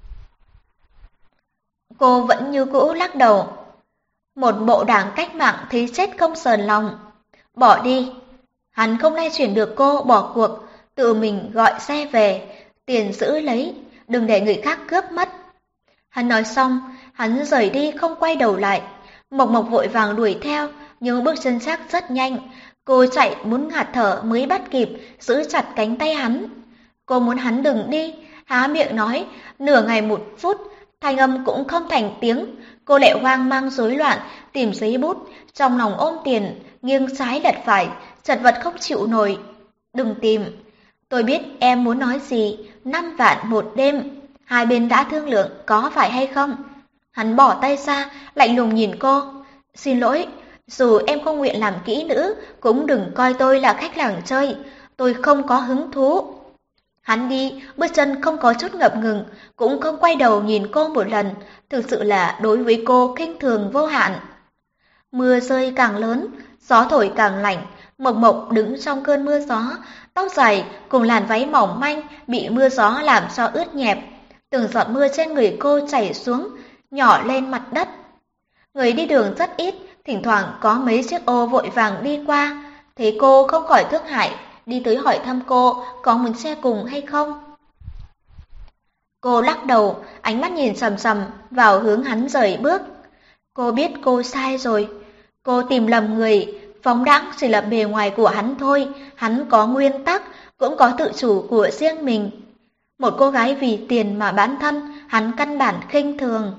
Cô vẫn như cũ lắc đầu. Một bộ đảng cách mạng thấy chết không sờn lòng. Bỏ đi. Hắn không lay chuyển được cô bỏ cuộc, tự mình gọi xe về, tiền giữ lấy, đừng để người khác cướp mất. Hắn nói xong, hắn rời đi không quay đầu lại. Mộc Mộc vội vàng đuổi theo, nhưng bước chân chắc rất nhanh. Cô chạy muốn ngạt thở mới bắt kịp, giữ chặt cánh tay hắn. Cô muốn hắn đừng đi, há miệng nói, nửa ngày một phút, thanh âm cũng không thành tiếng. Cô lại hoang mang rối loạn, tìm giấy bút, trong lòng ôm tiền, nghiêng trái lật phải, chật vật không chịu nổi. Đừng tìm, tôi biết em muốn nói gì, năm vạn một đêm, hai bên đã thương lượng có phải hay không? Hắn bỏ tay ra, lạnh lùng nhìn cô. Xin lỗi, dù em không nguyện làm kỹ nữ, cũng đừng coi tôi là khách làng chơi, tôi không có hứng thú. Hắn đi, bước chân không có chút ngập ngừng, cũng không quay đầu nhìn cô một lần, thực sự là đối với cô khinh thường vô hạn. Mưa rơi càng lớn, gió thổi càng lạnh, Mộc Mộc đứng trong cơn mưa gió, tóc dài cùng làn váy mỏng manh bị mưa gió làm cho ướt nhẹp. Từng giọt mưa trên người cô chảy xuống, nhỏ lên mặt đất. Người đi đường rất ít, thỉnh thoảng có mấy chiếc ô vội vàng đi qua, thấy cô không khỏi thương hại, đi tới hỏi thăm cô có muốn xe cùng hay không. Cô lắc đầu, ánh mắt nhìn sầm sầm vào hướng hắn rời bước. Cô biết cô sai rồi, cô tìm lầm người, phóng đãng chỉ là bề ngoài của hắn thôi, hắn có nguyên tắc, cũng có tự chủ của riêng mình. Một cô gái vì tiền mà bán thân, hắn căn bản khinh thường.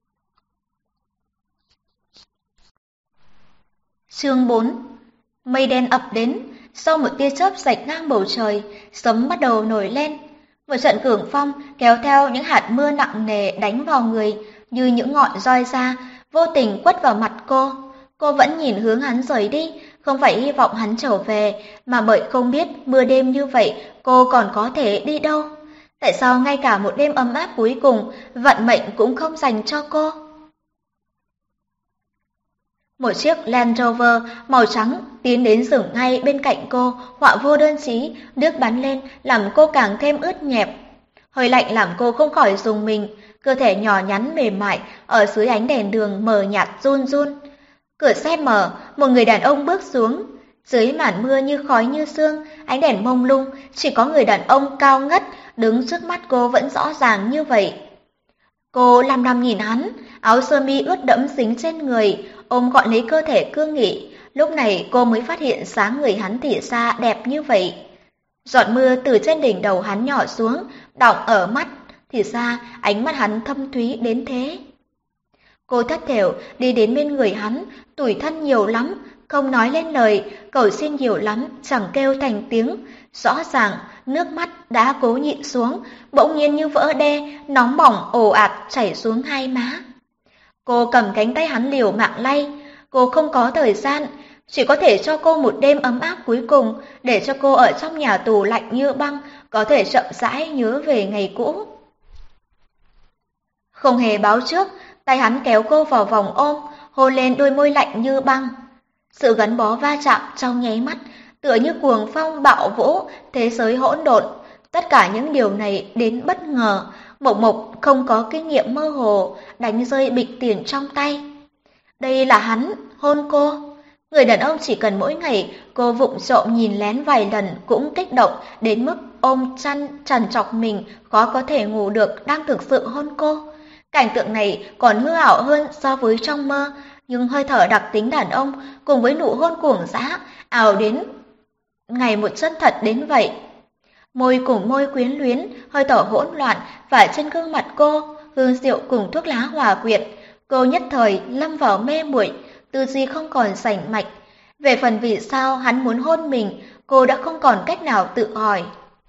Chương bốn. Mây đen ập đến, sau một tia chớp rạch ngang bầu trời, sấm bắt đầu nổi lên. Một trận cường phong kéo theo những hạt mưa nặng nề đánh vào người, như những ngọn roi da, vô tình quất vào mặt cô. Cô vẫn nhìn hướng hắn rời đi, không phải hy vọng hắn trở về, mà bởi không biết mưa đêm như vậy cô còn có thể đi đâu. Tại sao ngay cả một đêm ấm áp cuối cùng, vận mệnh cũng không dành cho cô? Một chiếc Land Rover màu trắng tiến đến dừng ngay bên cạnh cô, họa vô đơn chí, nước bắn lên làm cô càng thêm ướt nhẹp. Hơi lạnh làm cô không khỏi rùng mình, cơ thể nhỏ nhắn mềm mại ở dưới ánh đèn đường mờ nhạt run run. Cửa xe mở, một người đàn ông bước xuống. Dưới màn mưa như khói như sương, ánh đèn mông lung, chỉ có người đàn ông cao ngất đứng trước mắt cô vẫn rõ ràng như vậy. Cô lăm lăm nhìn hắn, áo sơ mi ướt đẫm dính trên người, ôm gọn lấy cơ thể cương nghị. Lúc này cô mới phát hiện dáng người hắn thì ra đẹp như vậy. Giọt mưa từ trên đỉnh đầu hắn nhỏ xuống, đọng ở mắt, thì ra ánh mắt hắn thâm thúy đến thế. Cô thất thểu đi đến bên người hắn, tủi thân nhiều lắm, không nói lên lời, cầu xin nhiều lắm, chẳng kêu thành tiếng. Rõ ràng, nước mắt đã cố nhịn xuống, bỗng nhiên như vỡ đê, nóng bỏng ồ ạt chảy xuống hai má. Cô cầm cánh tay hắn liều mạng lay, cô không có thời gian, chỉ có thể cho cô một đêm ấm áp cuối cùng, để cho cô ở trong nhà tù lạnh như băng, có thể chậm rãi nhớ về ngày cũ. Không hề báo trước, tay hắn kéo cô vào vòng ôm, hôn lên đôi môi lạnh như băng. Sự gắn bó va chạm trong nháy mắt, tựa như cuồng phong bạo vũ, thế giới hỗn độn. Tất cả những điều này đến bất ngờ, Mộc Mộc không có kinh nghiệm mơ hồ, đánh rơi bịch tiền trong tay. Đây là hắn, hôn cô. Người đàn ông chỉ cần mỗi ngày cô vụng trộm nhìn lén vài lần cũng kích động đến mức ôm chăn trằn trọc mình khó có thể ngủ được đang thực sự hôn cô. Cảnh tượng này còn hư ảo hơn so với trong mơ, nhưng hơi thở đặc tính đàn ông cùng với nụ hôn cuồng dã ảo đến ngày một chân thật đến vậy. Môi cùng môi quyến luyến, hơi thở hỗn loạn và trên gương mặt cô, hương rượu cùng thuốc lá hòa quyện, cô nhất thời lâm vào mê muội, tư duy không còn rành mạch. Về phần vì sao hắn muốn hôn mình, cô đã không còn cách nào tự hỏi.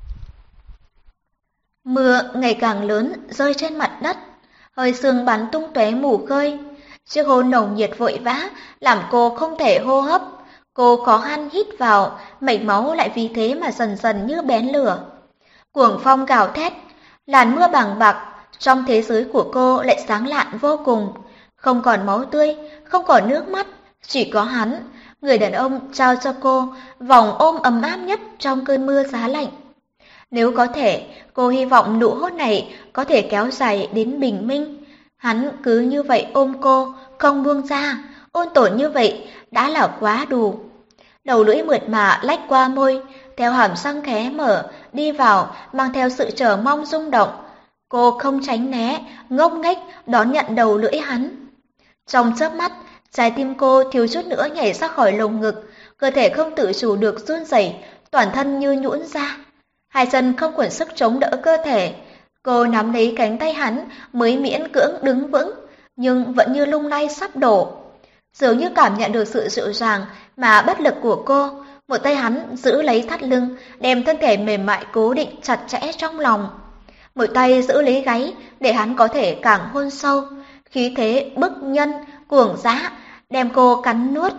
Mưa ngày càng lớn rơi trên mặt đất, hơi sương bắn tung tóe mù khơi. Chiếc hôn nồng nhiệt vội vã làm cô không thể hô hấp. Cô khó khăn hít vào, mạch máu lại vì thế mà dần dần như bén lửa. Cuồng phong gào thét, làn mưa bàng bạc, trong thế giới của cô lại sáng lạn vô cùng. Không còn máu tươi, không còn nước mắt, chỉ có hắn, người đàn ông trao cho cô vòng ôm ấm áp nhất trong cơn mưa giá lạnh. Nếu có thể, cô hy vọng nụ hôn này có thể kéo dài đến bình minh. Hắn cứ như vậy ôm cô, không buông ra, ôn tồn như vậy đã là quá đủ. Đầu lưỡi mượt mà lách qua môi, theo hàm răng khẽ mở, đi vào, mang theo sự chờ mong rung động. Cô không tránh né, ngốc nghếch đón nhận đầu lưỡi hắn. Trong chớp mắt, trái tim cô thiếu chút nữa nhảy ra khỏi lồng ngực, cơ thể không tự chủ được run rẩy, toàn thân như nhũn ra. Hai chân không còn sức chống đỡ cơ thể. Cô nắm lấy cánh tay hắn mới miễn cưỡng đứng vững, nhưng vẫn như lung lay sắp đổ. Dường như cảm nhận được sự dịu dàng mà bất lực của cô, một tay hắn giữ lấy thắt lưng, đem thân thể mềm mại cố định chặt chẽ trong lòng. Một tay giữ lấy gáy để hắn có thể càng hôn sâu, khí thế bức nhân, cuồng dã, đem cô cắn nuốt.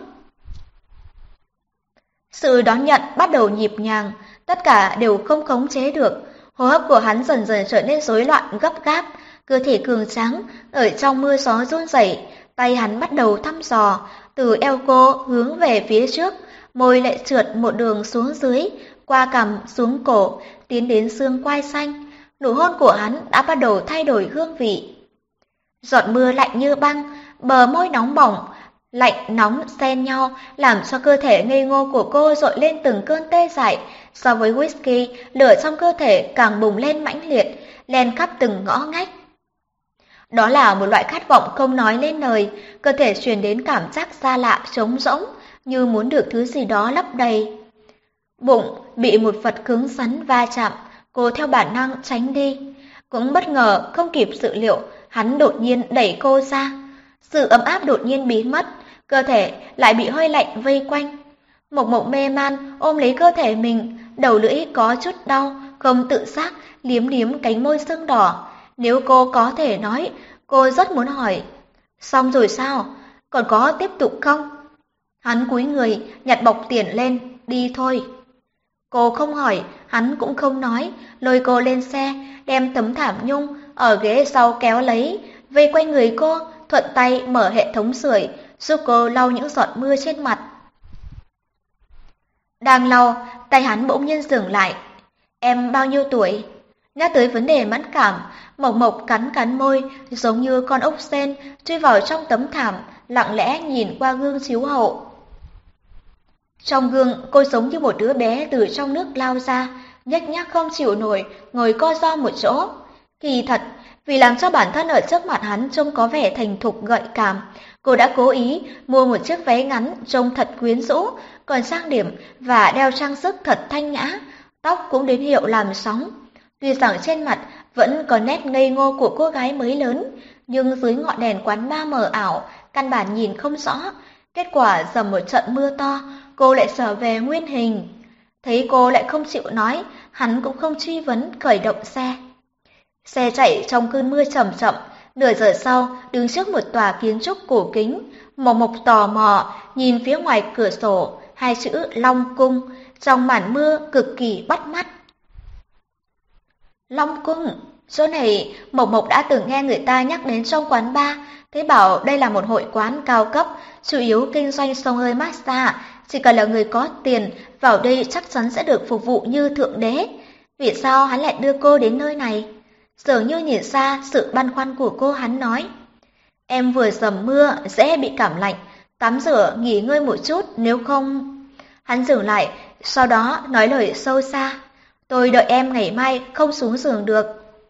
Sự đón nhận bắt đầu nhịp nhàng, tất cả đều không khống chế được. Hô hấp của hắn dần dần trở nên rối loạn gấp gáp, cơ thể cường tráng ở trong mưa gió run rẩy, tay hắn bắt đầu thăm dò, từ eo cô hướng về phía trước, môi lại trượt một đường xuống dưới, qua cằm xuống cổ, tiến đến xương quai xanh. Nụ hôn của hắn đã bắt đầu thay đổi hương vị. Giọt mưa lạnh như băng, bờ môi nóng bỏng, lạnh nóng xen nhau làm cho cơ thể ngây ngô của cô dội lên từng cơn tê dại. So với whisky, lửa trong cơ thể càng bùng lên mãnh liệt, len khắp từng ngõ ngách. Đó là một loại khát vọng không nói lên lời, cơ thể truyền đến cảm giác xa lạ trống rỗng, như muốn được thứ gì đó lấp đầy. Bụng bị một vật cứng rắn va chạm, cô theo bản năng tránh đi. Cũng bất ngờ, không kịp dự liệu, hắn đột nhiên đẩy cô ra. Sự ấm áp đột nhiên biến mất, cơ thể lại bị hơi lạnh vây quanh. Mộc Mộc mê man ôm lấy cơ thể mình, đầu lưỡi có chút đau, không tự giác liếm liếm cánh môi sưng đỏ. Nếu cô có thể nói, cô rất muốn hỏi, xong rồi sao? Còn có tiếp tục không? Hắn cúi người, nhặt bọc tiền lên, đi thôi. Cô không hỏi, hắn cũng không nói, lôi cô lên xe, đem tấm thảm nhung ở ghế sau kéo lấy, vây quanh người cô, thuận tay mở hệ thống sưởi, giúp cô lau những giọt mưa trên mặt. Đang lau, tay hắn bỗng nhiên dừng lại. Em bao nhiêu tuổi? Nhắc tới vấn đề mẫn cảm, Mộc Mộc cắn cắn môi, giống như con ốc sên chui vào trong tấm thảm, lặng lẽ nhìn qua gương chiếu hậu. Trong gương, cô giống như một đứa bé từ trong nước lao ra, nhếch nhác không chịu nổi, ngồi co ro một chỗ. Kỳ thật, vì làm cho bản thân ở trước mặt hắn trông có vẻ thành thục gợi cảm, cô đã cố ý mua một chiếc váy ngắn trông thật quyến rũ, còn trang điểm và đeo trang sức thật thanh nhã, tóc cũng đến hiệu làm sóng. Tuy rằng trên mặt vẫn có nét ngây ngô của cô gái mới lớn, nhưng dưới ngọn đèn quán bar mờ ảo, căn bản nhìn không rõ. Kết quả dầm một trận mưa to, cô lại trở về nguyên hình. Thấy cô lại không chịu nói, hắn cũng không truy vấn, khởi động xe. Xe chạy trong cơn mưa chậm chậm, nửa giờ sau đứng trước một tòa kiến trúc cổ kính. Mộc Mộc tò mò nhìn phía ngoài cửa sổ, hai chữ Long Cung trong màn mưa cực kỳ bắt mắt. Long Cung, chỗ này Mộc Mộc đã từng nghe người ta nhắc đến trong quán bar, thấy bảo đây là một hội quán cao cấp, chủ yếu kinh doanh xông hơi massage, chỉ cần là người có tiền vào đây chắc chắn sẽ được phục vụ như thượng đế. Vì sao hắn lại đưa cô đến nơi này? Dường như nhìn ra sự băn khoăn của cô, hắn nói, em vừa dầm mưa dễ bị cảm lạnh, tắm rửa nghỉ ngơi một chút, nếu không... Hắn dừng lại, sau đó nói lời sâu xa, tôi đợi em ngày mai không xuống giường được.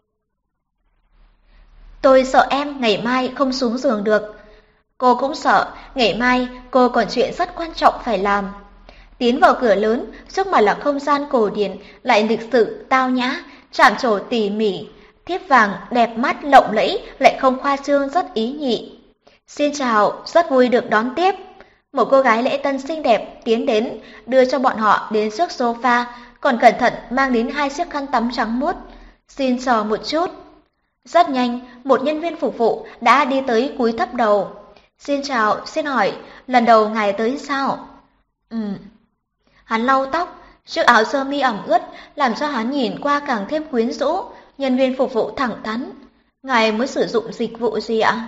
Tôi sợ em ngày mai không xuống giường được. Cô cũng sợ, ngày mai cô còn chuyện rất quan trọng phải làm. Tiến vào cửa lớn, trước mặt là không gian cổ điển, lại lịch sự, tao nhã, chạm trổ tỉ mỉ, thiếp vàng đẹp mắt lộng lẫy, lại không khoa trương, rất ý nhị. Xin chào, rất vui được đón tiếp. Một cô gái lễ tân xinh đẹp tiến đến, đưa cho bọn họ đến trước sofa, còn cẩn thận mang đến hai chiếc khăn tắm trắng muốt. Xin chờ một chút. Rất nhanh, một nhân viên phục vụ đã đi tới cúi thấp đầu. Xin chào, xin hỏi, lần đầu ngài tới sao? Ừm. Hắn lau tóc, chiếc áo sơ mi ẩm ướt làm cho hắn nhìn qua càng thêm quyến rũ. Nhân viên phục vụ thẳng thắn. Ngài muốn sử dụng dịch vụ gì ạ?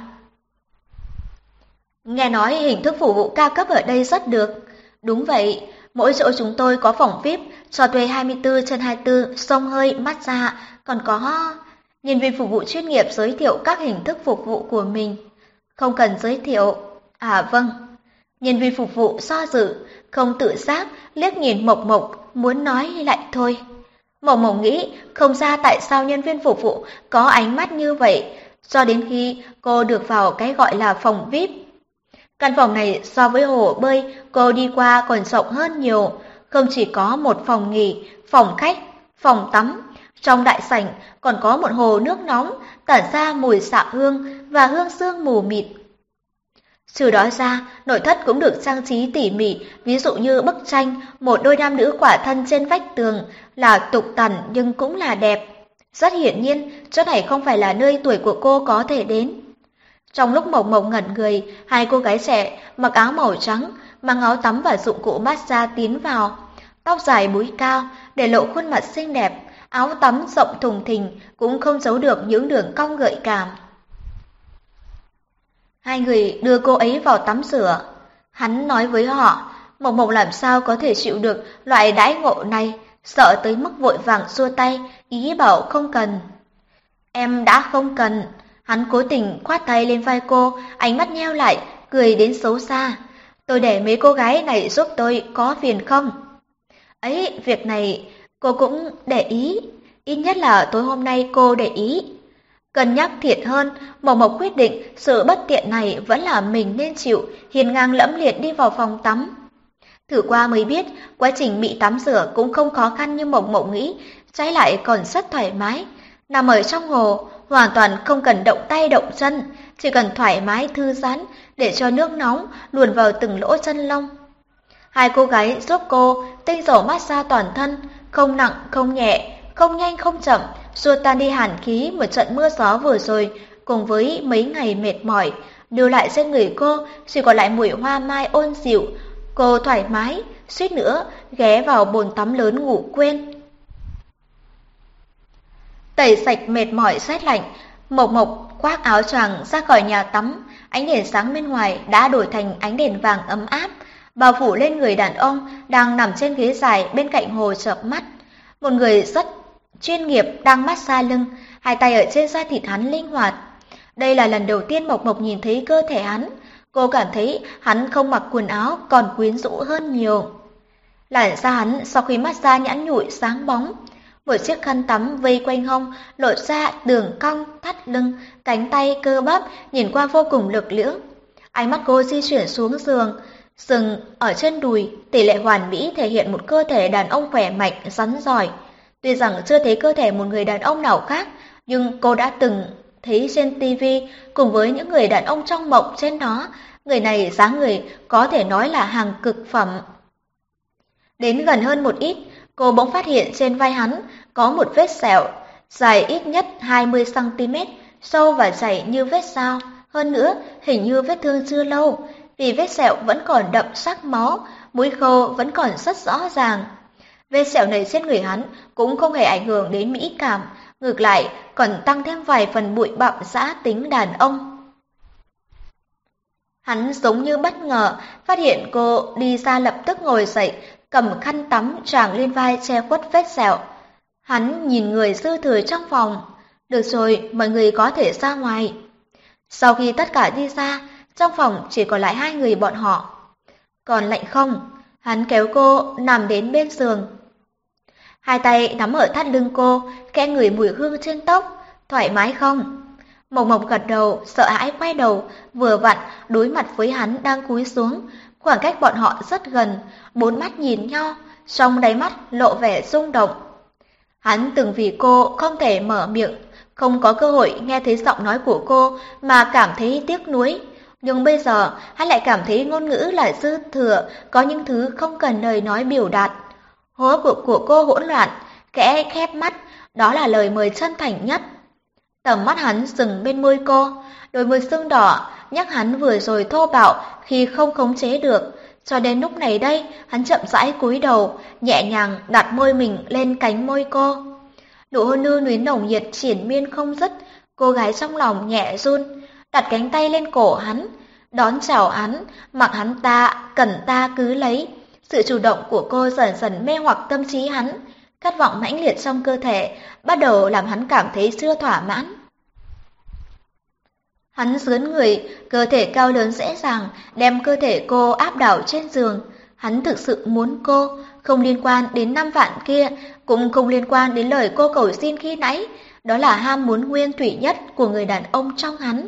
Nghe nói hình thức phục vụ cao cấp ở đây rất được. Đúng vậy, mỗi chỗ chúng tôi có phòng vi ai pi, cho thuê hai mươi tư trên hai mươi tư, xông hơi, massage, còn có... Nhân viên phục vụ chuyên nghiệp giới thiệu các hình thức phục vụ của mình. Không cần giới thiệu. À vâng. Nhân viên phục vụ do dự, không tự giác, liếc nhìn Mộc Mộc, muốn nói lại thôi. Mộc Mộc nghĩ không ra tại sao nhân viên phục vụ có ánh mắt như vậy, cho đến khi cô được vào cái gọi là phòng vi ai pi. Căn phòng này so với hồ bơi cô đi qua còn rộng hơn nhiều, không chỉ có một phòng nghỉ, phòng khách, Phòng tắm, trong đại sảnh còn có một hồ nước nóng tản ra mùi xạ hương và hương sương mù mịt. Trừ đó ra, nội thất cũng được trang trí tỉ mỉ, ví dụ như bức tranh một đôi nam nữ khỏa thân trên vách tường là tục tằn nhưng cũng là đẹp. Rất hiển nhiên, chỗ này không phải là nơi tuổi của cô có thể đến. Trong lúc Mộc Mộc ngẩn người, hai cô gái trẻ mặc áo màu trắng, mang áo tắm và dụng cụ massage tiến vào. Tóc dài búi cao, để lộ khuôn mặt xinh đẹp, áo tắm rộng thùng thình cũng không giấu được những đường cong gợi cảm. Hai người đưa cô ấy vào tắm rửa. Hắn nói với họ, Mộc Mộc làm sao có thể chịu được loại đãi ngộ này, sợ tới mức vội vàng xua tay, ý bảo không cần. Em đã không cần. Hắn cố tình khoát tay lên vai cô, ánh mắt nheo lại, cười đến xấu xa. Tôi để mấy cô gái này giúp tôi, có phiền không? Ấy, việc này cô cũng để ý, ít nhất là tối hôm nay cô để ý. Cân nhắc thiệt hơn, Mộc Mộc quyết định sự bất tiện này vẫn là mình nên chịu, hiên ngang lẫm liệt đi vào phòng tắm. Thử qua mới biết, quá trình bị tắm rửa cũng không khó khăn như Mộc Mộc nghĩ, trái lại còn rất thoải mái. Nằm ở trong hồ, hoàn toàn không cần động tay động chân, chỉ cần thoải mái thư giãn để cho nước nóng luồn vào từng lỗ chân lông. Hai cô gái giúp cô tinh dầu massage toàn thân, không nặng không nhẹ, không nhanh không chậm, xua tan đi hàn khí một trận mưa gió vừa rồi cùng với mấy ngày mệt mỏi, lưu lại trên người cô chỉ còn lại mùi hoa mai ôn dịu. Cô thoải mái, suýt nữa ghé vào bồn tắm lớn ngủ quên. Tẩy sạch mệt mỏi rét lạnh, Mộc Mộc khoác áo choàng ra khỏi nhà tắm, ánh đèn sáng bên ngoài đã đổi thành ánh đèn vàng ấm áp, bao phủ lên người đàn ông đang nằm trên ghế dài bên cạnh hồ chợp mắt. Một người rất chuyên nghiệp đang massage lưng, hai tay ở trên da thịt hắn linh hoạt. Đây là lần đầu tiên Mộc Mộc nhìn thấy cơ thể hắn, cô cảm thấy hắn không mặc quần áo còn quyến rũ hơn nhiều. Làn da hắn sau khi massage nhẵn nhụi sáng bóng, một chiếc khăn tắm vây quanh hông lộ ra đường cong thắt lưng, cánh tay cơ bắp nhìn qua vô cùng lực lưỡng. Ánh mắt cô di chuyển xuống giường, dừng ở trên đùi, tỷ lệ hoàn mỹ thể hiện một cơ thể đàn ông khỏe mạnh, rắn giỏi. Tuy rằng chưa thấy cơ thể một người đàn ông nào khác, nhưng cô đã từng thấy trên tivi cùng với những người đàn ông trong mộng trên đó, người này dáng người có thể nói là hàng cực phẩm. Đến gần hơn một ít, cô bỗng phát hiện trên vai hắn có một vết sẹo, dài ít nhất hai mươi xăng ti mét, sâu và dày như vết dao. Hơn nữa, hình như vết thương chưa lâu, vì vết sẹo vẫn còn đậm sắc máu, mũi khô vẫn còn rất rõ ràng. Vết sẹo này trên người hắn cũng không hề ảnh hưởng đến mỹ cảm, ngược lại còn tăng thêm vài phần bụi bặm dã tính đàn ông. Hắn giống như bất ngờ, phát hiện cô đi ra lập tức ngồi dậy, cầm khăn tắm choàng lên vai che khuất vết sẹo. Hắn nhìn người dư thừa trong phòng. Được rồi, mọi người có thể ra ngoài. Sau khi tất cả đi ra, trong phòng chỉ còn lại hai người bọn họ. Còn lạnh không? Hắn kéo cô nằm đến bên giường. Hai tay nắm ở thắt lưng cô, khẽ ngửi mùi hương trên tóc. Thoải mái không? Mộc Mộc gật đầu, sợ hãi quay đầu, vừa vặn đối mặt với hắn đang cúi xuống. Khoảng cách bọn họ rất gần, bốn mắt nhìn nhau, trong đáy mắt lộ vẻ rung động. Hắn từng vì cô không thể mở miệng, không có cơ hội nghe thấy giọng nói của cô mà cảm thấy tiếc nuối. Nhưng bây giờ hắn lại cảm thấy ngôn ngữ là dư thừa, có những thứ không cần lời nói biểu đạt. Hô hấp của, của cô hỗn loạn, khẽ khép mắt, đó là lời mời chân thành nhất. Tầm mắt hắn dừng bên môi cô, đôi môi sưng đỏ nhắc hắn vừa rồi thô bạo khi không khống chế được. Cho đến lúc này đây, hắn chậm rãi cúi đầu, nhẹ nhàng đặt môi mình lên cánh môi cô. Nụ hôn lưu luyến nồng nhiệt triển miên không dứt, cô gái trong lòng nhẹ run, đặt cánh tay lên cổ hắn, đón chào hắn, mặc hắn ta, cần ta cứ lấy. Sự chủ động của cô dần dần mê hoặc tâm trí hắn, khát vọng mãnh liệt trong cơ thể bắt đầu làm hắn cảm thấy chưa thỏa mãn. Hắn dướn người, cơ thể cao lớn dễ dàng đem cơ thể cô áp đảo trên giường. Hắn thực sự muốn cô, không liên quan đến năm vạn kia, cũng không liên quan đến lời cô cầu xin khi nãy. Đó là ham muốn nguyên thủy nhất của người đàn ông trong hắn.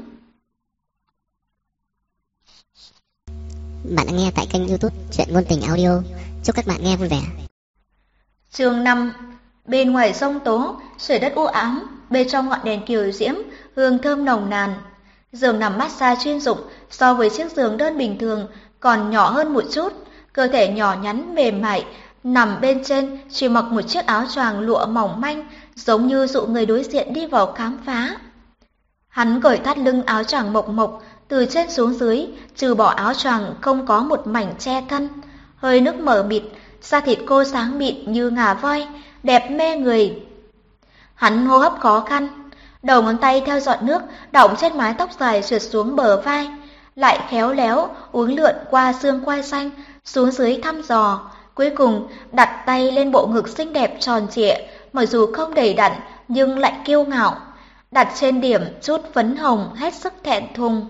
Bạn đang nghe tại kênh YouTube Chuyện Ngôn Tình Audio. Chúc các bạn nghe vui vẻ. Chương năm. Bên ngoài sông tố, trời đất u ám, bên trong ngọn đèn kiều diễm, hương thơm nồng nàn. Giường nằm massage chuyên dụng so với chiếc giường đơn bình thường còn nhỏ hơn một chút, cơ thể nhỏ nhắn mềm mại, nằm bên trên chỉ mặc một chiếc áo choàng lụa mỏng manh, giống như dụ người đối diện đi vào khám phá. Hắn cởi thắt lưng áo choàng mộc mộc, từ trên xuống dưới, trừ bỏ áo choàng không có một mảnh che thân, hơi nước mờ mịt, da thịt cô sáng mịn như ngà voi, đẹp mê người. Hắn hô hấp khó khăn, đầu ngón tay theo giọt nước đọng trên mái tóc dài trượt xuống bờ vai, lại khéo léo uốn lượn qua xương quai xanh, xuống dưới thăm dò, cuối cùng đặt tay lên bộ ngực xinh đẹp tròn trịa, mặc dù không đầy đặn nhưng lại kiêu ngạo, đặt trên điểm chút phấn hồng hết sức thẹn thùng.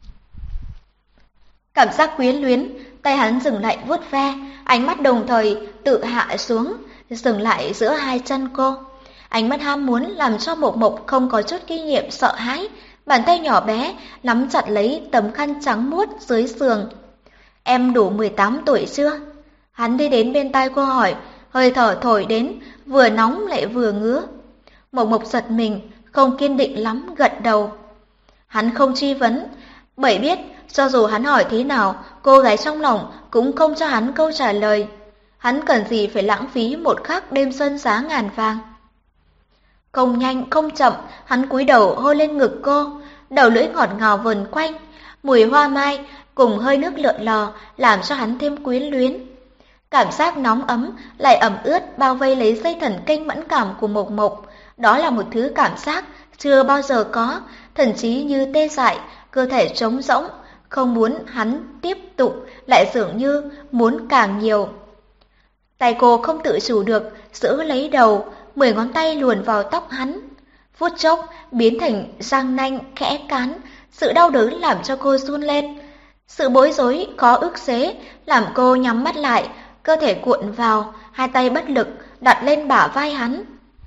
Cảm giác quyến luyến, tay hắn dừng lại vuốt ve, ánh mắt đồng thời tự hạ xuống, dừng lại giữa hai chân cô. Ánh mắt ham muốn làm cho Mộc Mộc không có chút kinh nghiệm sợ hãi, bàn tay nhỏ bé nắm chặt lấy tấm khăn trắng muốt dưới sườn. Em đủ mười tám tuổi chưa? Hắn đi đến bên tai cô hỏi, hơi thở thổi đến, vừa nóng lại vừa ngứa. Mộc Mộc giật mình, không kiên định lắm gật đầu. Hắn không truy vấn, bởi biết cho dù hắn hỏi thế nào, cô gái trong lòng cũng không cho hắn câu trả lời. Hắn cần gì phải lãng phí một khắc đêm xuân giá ngàn vàng. Không nhanh không chậm, hắn cúi đầu hôn lên ngực cô, đầu lưỡi ngọt ngào vần quanh, mùi hoa mai cùng hơi nước lượn lờ làm cho hắn thêm quyến luyến. Cảm giác nóng ấm lại ẩm ướt bao vây lấy dây thần kinh mẫn cảm của Mộc Mộc, đó là một thứ cảm giác chưa bao giờ có, thậm chí như tê dại, cơ thể trống rỗng, không muốn hắn tiếp tục, lại dường như muốn càng nhiều. Tay cô không tự chủ được, giữ lấy đầu, mười ngón tay luồn vào tóc hắn. Phút chốc biến thành răng nanh khẽ cắn, sự đau đớn làm cho cô run lên. Sự bối rối khó ức chế làm cô nhắm mắt lại, cơ thể cuộn vào, hai tay bất lực đặt lên bả vai hắn.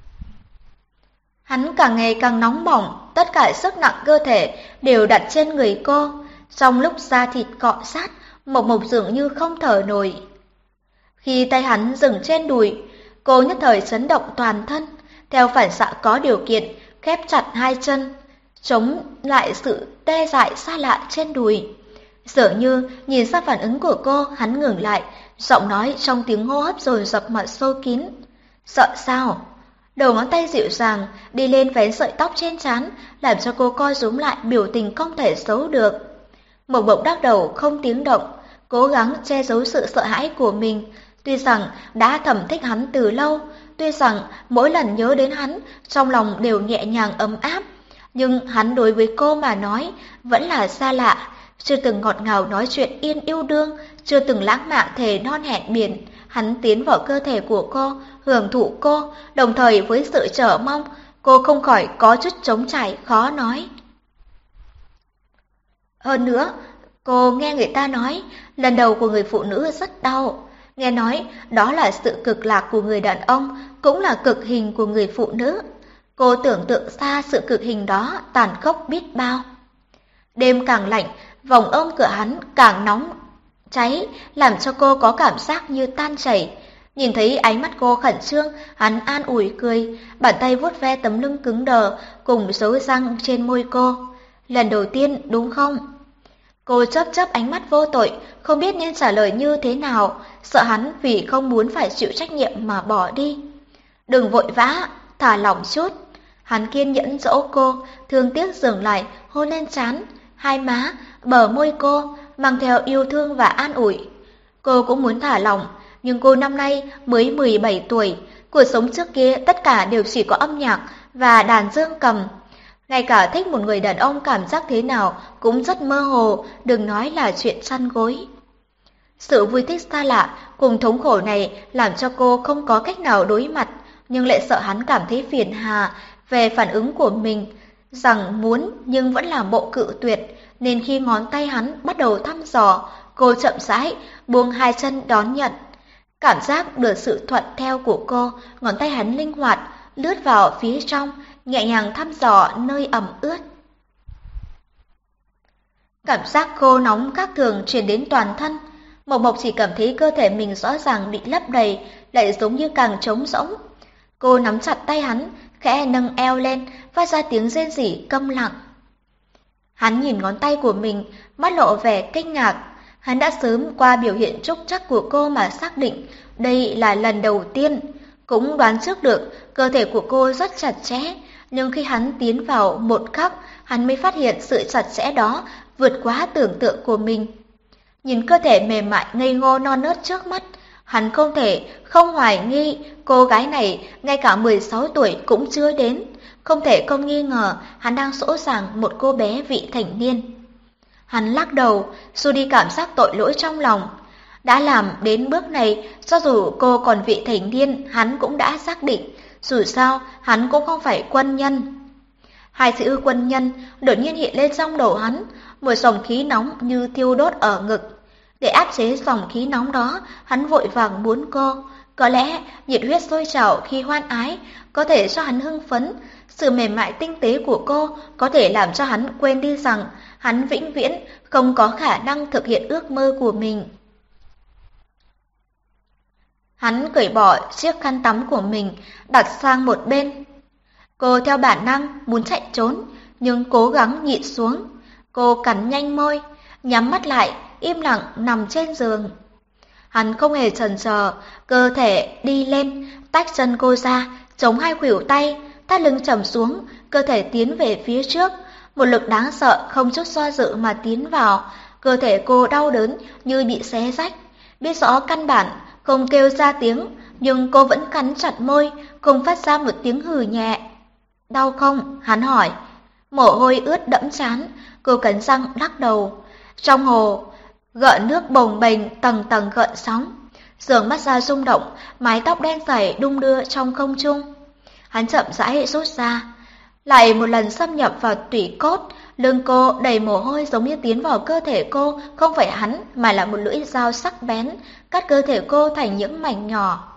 Hắn càng ngày càng nóng bỏng, tất cả sức nặng cơ thể đều đặt trên người cô. Trong lúc da thịt cọ sát, Mộc Mộc dường như không thở nổi. Khi tay hắn dừng trên đùi, cô nhất thời chấn động toàn thân, theo phản xạ có điều kiện, khép chặt hai chân, chống lại sự tê dại xa lạ trên đùi. Dường như nhìn ra phản ứng của cô, hắn ngừng lại, giọng nói trong tiếng hô hấp dồn dập mà sâu kín. Sợ sao? Đầu ngón tay dịu dàng đi lên vén sợi tóc trên trán, làm cho cô co rúm lại, biểu tình không thể giấu được. Mộc Mộc đắc đầu không tiếng động, cố gắng che giấu sự sợ hãi của mình. Tuy rằng đã thầm thích hắn từ lâu, tuy rằng mỗi lần nhớ đến hắn, trong lòng đều nhẹ nhàng ấm áp, nhưng hắn đối với cô mà nói vẫn là xa lạ, chưa từng ngọt ngào nói chuyện yên yêu đương, chưa từng lãng mạn thề non hẹn biển. Hắn tiến vào cơ thể của cô, hưởng thụ cô, đồng thời với sự chờ mong, cô không khỏi có chút trống trải khó nói. Hơn nữa, cô nghe người ta nói, lần đầu của người phụ nữ rất đau. Nghe nói đó là sự cực lạc của người đàn ông, cũng là cực hình của người phụ nữ. Cô tưởng tượng xa sự cực hình đó tàn khốc biết bao. Đêm càng lạnh, vòng ôm cửa hắn càng nóng cháy, làm cho cô có cảm giác như tan chảy. Nhìn thấy ánh mắt cô khẩn trương, hắn an ủi cười, bàn tay vuốt ve tấm lưng cứng đờ cùng dấu răng trên môi cô. Lần đầu tiên đúng không? Cô chớp chớp ánh mắt vô tội, không biết nên trả lời như thế nào, sợ hắn vì không muốn phải chịu trách nhiệm mà bỏ đi. Đừng vội vã, thả lỏng chút. Hắn kiên nhẫn dỗ cô, thương tiếc dừng lại, hôn lên trán, hai má, bờ môi cô, mang theo yêu thương và an ủi. Cô cũng muốn thả lỏng, nhưng cô năm nay mới mười bảy tuổi, cuộc sống trước kia tất cả đều chỉ có âm nhạc và đàn dương cầm. Ngay cả thích một người đàn ông cảm giác thế nào cũng rất mơ hồ, đừng nói là chuyện chăn gối. Sự vui thích xa lạ cùng thống khổ này làm cho cô không có cách nào đối mặt, nhưng lại sợ hắn cảm thấy phiền hà về phản ứng của mình, rằng muốn nhưng vẫn là bộ cự tuyệt, nên khi ngón tay hắn bắt đầu thăm dò, cô chậm rãi buông hai chân đón nhận. Cảm giác được sự thuận theo của cô, ngón tay hắn linh hoạt lướt vào phía trong, nhẹ nhàng thăm dò nơi ẩm ướt. Cảm giác khô nóng khác thường truyền đến toàn thân. Mộc Mộc chỉ cảm thấy cơ thể mình rõ ràng bị lấp đầy, lại giống như càng trống rỗng. Cô nắm chặt tay hắn, khẽ nâng eo lên, phát ra tiếng rên rỉ câm lặng. Hắn nhìn ngón tay của mình, mắt lộ vẻ kinh ngạc. Hắn đã sớm qua biểu hiện trúc trắc của cô mà xác định đây là lần đầu tiên. Cũng đoán trước được cơ thể của cô rất chặt chẽ, nhưng khi hắn tiến vào một khắc, hắn mới phát hiện sự chặt chẽ đó vượt quá tưởng tượng của mình. Nhìn cơ thể mềm mại ngây ngô non nớt trước mắt, hắn không thể không hoài nghi cô gái này ngay cả mười sáu tuổi cũng chưa đến. Không thể không nghi ngờ hắn đang dỗ dành một cô bé vị thành niên. Hắn lắc đầu, xua đi cảm giác tội lỗi trong lòng. Đã làm đến bước này, cho dù cô còn vị thành niên, hắn cũng đã xác định. Dù sao, hắn cũng không phải quân nhân. Hai chữ quân nhân đột nhiên hiện lên trong đầu hắn, một dòng khí nóng như thiêu đốt ở ngực. Để áp chế dòng khí nóng đó, hắn vội vàng muốn cô. Có lẽ nhiệt huyết sôi trào khi hoan ái có thể cho hắn hưng phấn. Sự mềm mại tinh tế của cô có thể làm cho hắn quên đi rằng hắn vĩnh viễn không có khả năng thực hiện ước mơ của mình. Hắn cởi bỏ chiếc khăn tắm của mình, đặt sang một bên. Cô theo bản năng muốn chạy trốn, nhưng cố gắng nhịn xuống. Cô cắn nhanh môi, nhắm mắt lại, im lặng nằm trên giường. Hắn không hề chần chờ, cơ thể đi lên, tách chân cô ra, chống hai khuỷu tay, thắt lưng trầm xuống, cơ thể tiến về phía trước. Một lực đáng sợ không chút do dự mà tiến vào. Cơ thể cô đau đớn như bị xé rách. Biết rõ căn bản không kêu ra tiếng, nhưng cô vẫn cắn chặt môi, không phát ra một tiếng hừ nhẹ. Đau không? Hắn hỏi. Mồ hôi ướt đẫm trán, cô cắn răng lắc đầu. Trong hồ, gợn nước bồng bềnh tầng tầng gợn sóng. Giường massage rung động, mái tóc đen dày đung đưa trong không trung. Hắn chậm rãi rút ra, lại một lần xâm nhập vào tủy cốt. Lưng cô đầy mồ hôi giống như tiến vào cơ thể cô, không phải hắn mà là một lưỡi dao sắc bén, cắt cơ thể cô thành những mảnh nhỏ.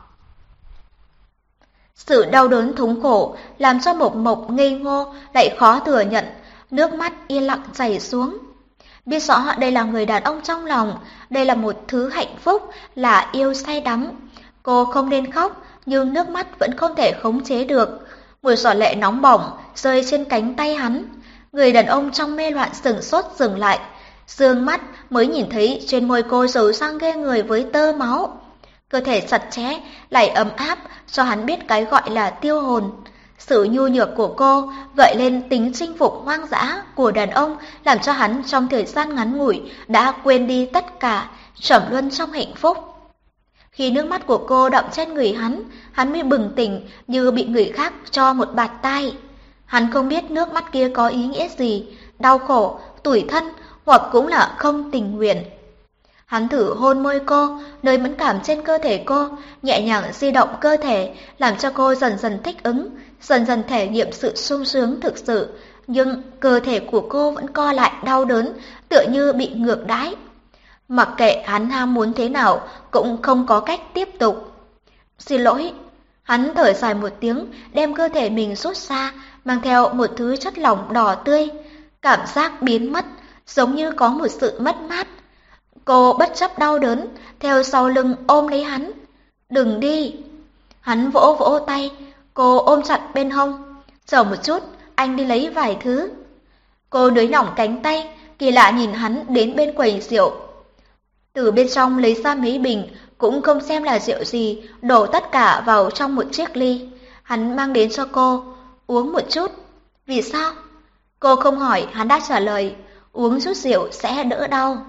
Sự đau đớn thống khổ làm cho Mộc Mộc ngây ngô lại khó thừa nhận, nước mắt yên lặng chảy xuống. Biết rõ đây là người đàn ông trong lòng, đây là một thứ hạnh phúc, là yêu say đắm. Cô không nên khóc, nhưng nước mắt vẫn không thể khống chế được. Một giọt lệ nóng bỏng rơi trên cánh tay hắn. Người đàn ông trong mê loạn sửng sốt dừng lại, dương mắt mới nhìn thấy trên môi cô dấu răng ghê người với tơ máu. Cơ thể chặt chẽ lại ấm áp cho hắn biết cái gọi là tiêu hồn. Sự nhu nhược của cô gợi lên tính chinh phục hoang dã của đàn ông, làm cho hắn trong thời gian ngắn ngủi đã quên đi tất cả, trầm luân trong hạnh phúc. Khi nước mắt của cô đọng trên người hắn, hắn mới bừng tỉnh như bị người khác cho một bạt tai. Hắn không biết nước mắt kia có ý nghĩa gì, đau khổ, tủi thân hoặc cũng là không tình nguyện. Hắn thử hôn môi cô, nơi mẫn cảm trên cơ thể cô, nhẹ nhàng di động cơ thể, làm cho cô dần dần thích ứng, dần dần thể nghiệm sự sung sướng thực sự. Nhưng cơ thể của cô vẫn co lại đau đớn, tựa như bị ngược đãi. Mặc kệ hắn ham muốn thế nào, cũng không có cách tiếp tục. Xin lỗi. Hắn thở dài một tiếng, đem cơ thể mình rút ra, mang theo một thứ chất lỏng đỏ tươi. Cảm giác biến mất, giống như có một sự mất mát. Cô bất chấp đau đớn, theo sau lưng ôm lấy hắn. Đừng đi. Hắn vỗ vỗ tay, cô ôm chặt bên hông. Chờ một chút, anh đi lấy vài thứ. Cô nới lỏng cánh tay, kỳ lạ nhìn hắn đến bên quầy rượu. Từ bên trong lấy ra mấy bình, cũng không xem là rượu gì, đổ tất cả vào trong một chiếc ly. Hắn mang đến cho cô, uống một chút. Vì sao? Cô không hỏi, hắn đã trả lời, uống chút rượu sẽ đỡ đau.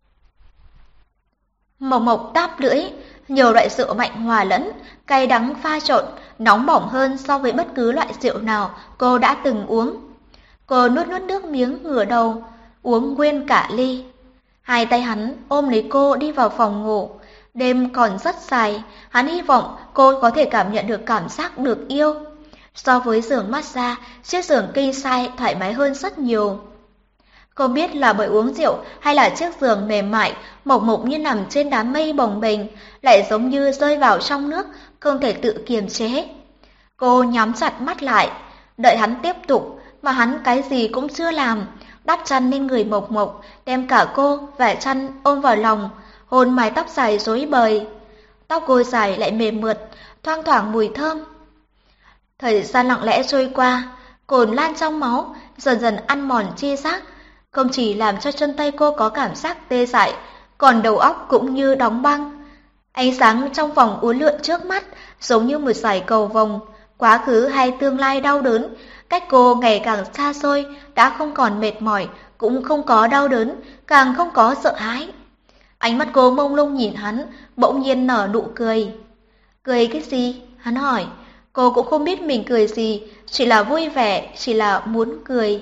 Mộc Mộc táp lưỡi, nhiều loại rượu mạnh hòa lẫn, cay đắng pha trộn, nóng bỏng hơn so với bất cứ loại rượu nào cô đã từng uống. Cô nuốt nuốt nước miếng ngửa đầu, uống nguyên cả ly. Hai tay hắn ôm lấy cô đi vào phòng ngủ. Đêm còn rất dài, hắn hy vọng cô có thể cảm nhận được cảm giác được yêu. So với giường massage, chiếc giường king size thoải mái hơn rất nhiều. Không biết là bởi uống rượu hay là chiếc giường mềm mại, Mộc Mộc như nằm trên đám mây bồng bềnh, lại giống như rơi vào trong nước, không thể tự kiềm chế. Cô nhắm chặt mắt lại, đợi hắn tiếp tục, mà hắn cái gì cũng chưa làm, đắp chăn lên người Mộc Mộc, đem cả cô và chăn ôm vào lòng, hôn mái tóc dài rối bời. Tóc cô dài lại mềm mượt, thoang thoảng mùi thơm. Thời gian lặng lẽ trôi qua, cồn lan trong máu, dần dần ăn mòn chi giác, không chỉ làm cho chân tay cô có cảm giác tê dại, còn đầu óc cũng như đóng băng. Ánh sáng trong vòng uốn lượn trước mắt, giống như một dải cầu vồng, quá khứ hay tương lai đau đớn, cách cô ngày càng xa xôi, đã không còn mệt mỏi, cũng không có đau đớn, càng không có sợ hãi. Ánh mắt cô mông lung nhìn hắn, bỗng nhiên nở nụ cười. Cười cái gì? Hắn hỏi. Cô cũng không biết mình cười gì, chỉ là vui vẻ, chỉ là muốn cười.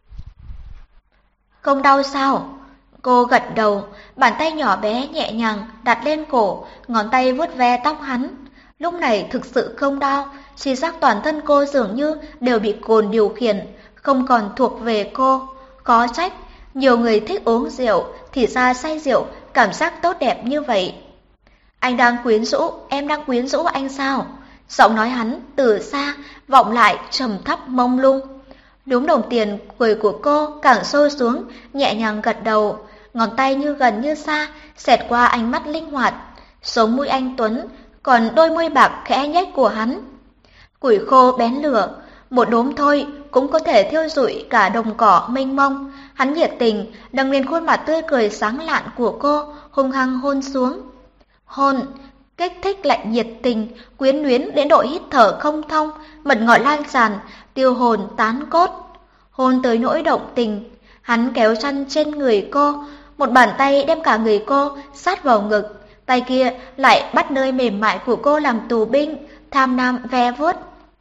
Không đau sao? Cô gật đầu, bàn tay nhỏ bé nhẹ nhàng đặt lên cổ, ngón tay vuốt ve tóc hắn. Lúc này thực sự không đau, chỉ giác toàn thân cô dường như đều bị cồn điều khiển, không còn thuộc về cô. Có trách, nhiều người thích uống rượu, thì ra say rượu, cảm giác tốt đẹp như vậy. Anh đang quyến rũ, em đang quyến rũ anh sao? Giọng nói hắn từ xa, vọng lại trầm thấp mông lung. Đúm đồng tiền cười của cô càng sâu xuống, nhẹ nhàng gật đầu, ngón tay như gần như xa, xẹt qua ánh mắt linh hoạt. Sống mũi anh tuấn, còn đôi môi bạc khẽ nhếch của hắn. Củi khô bén lửa, một đốm thôi cũng có thể thiêu rụi cả đồng cỏ mênh mông. Hắn nhiệt tình, nâng lên khuôn mặt tươi cười sáng lạn của cô, hung hăng hôn xuống. Hôn, kích thích lạnh nhiệt tình, quyến luyến đến độ hít thở không thông, mật ngọt lan tràn, tiêu hồn tán cốt. Hôn tới nỗi động tình, hắn kéo chăn trên người cô, một bàn tay đem cả người cô sát vào ngực, tay kia lại bắt nơi mềm mại của cô làm tù binh, tham lam ve vuốt.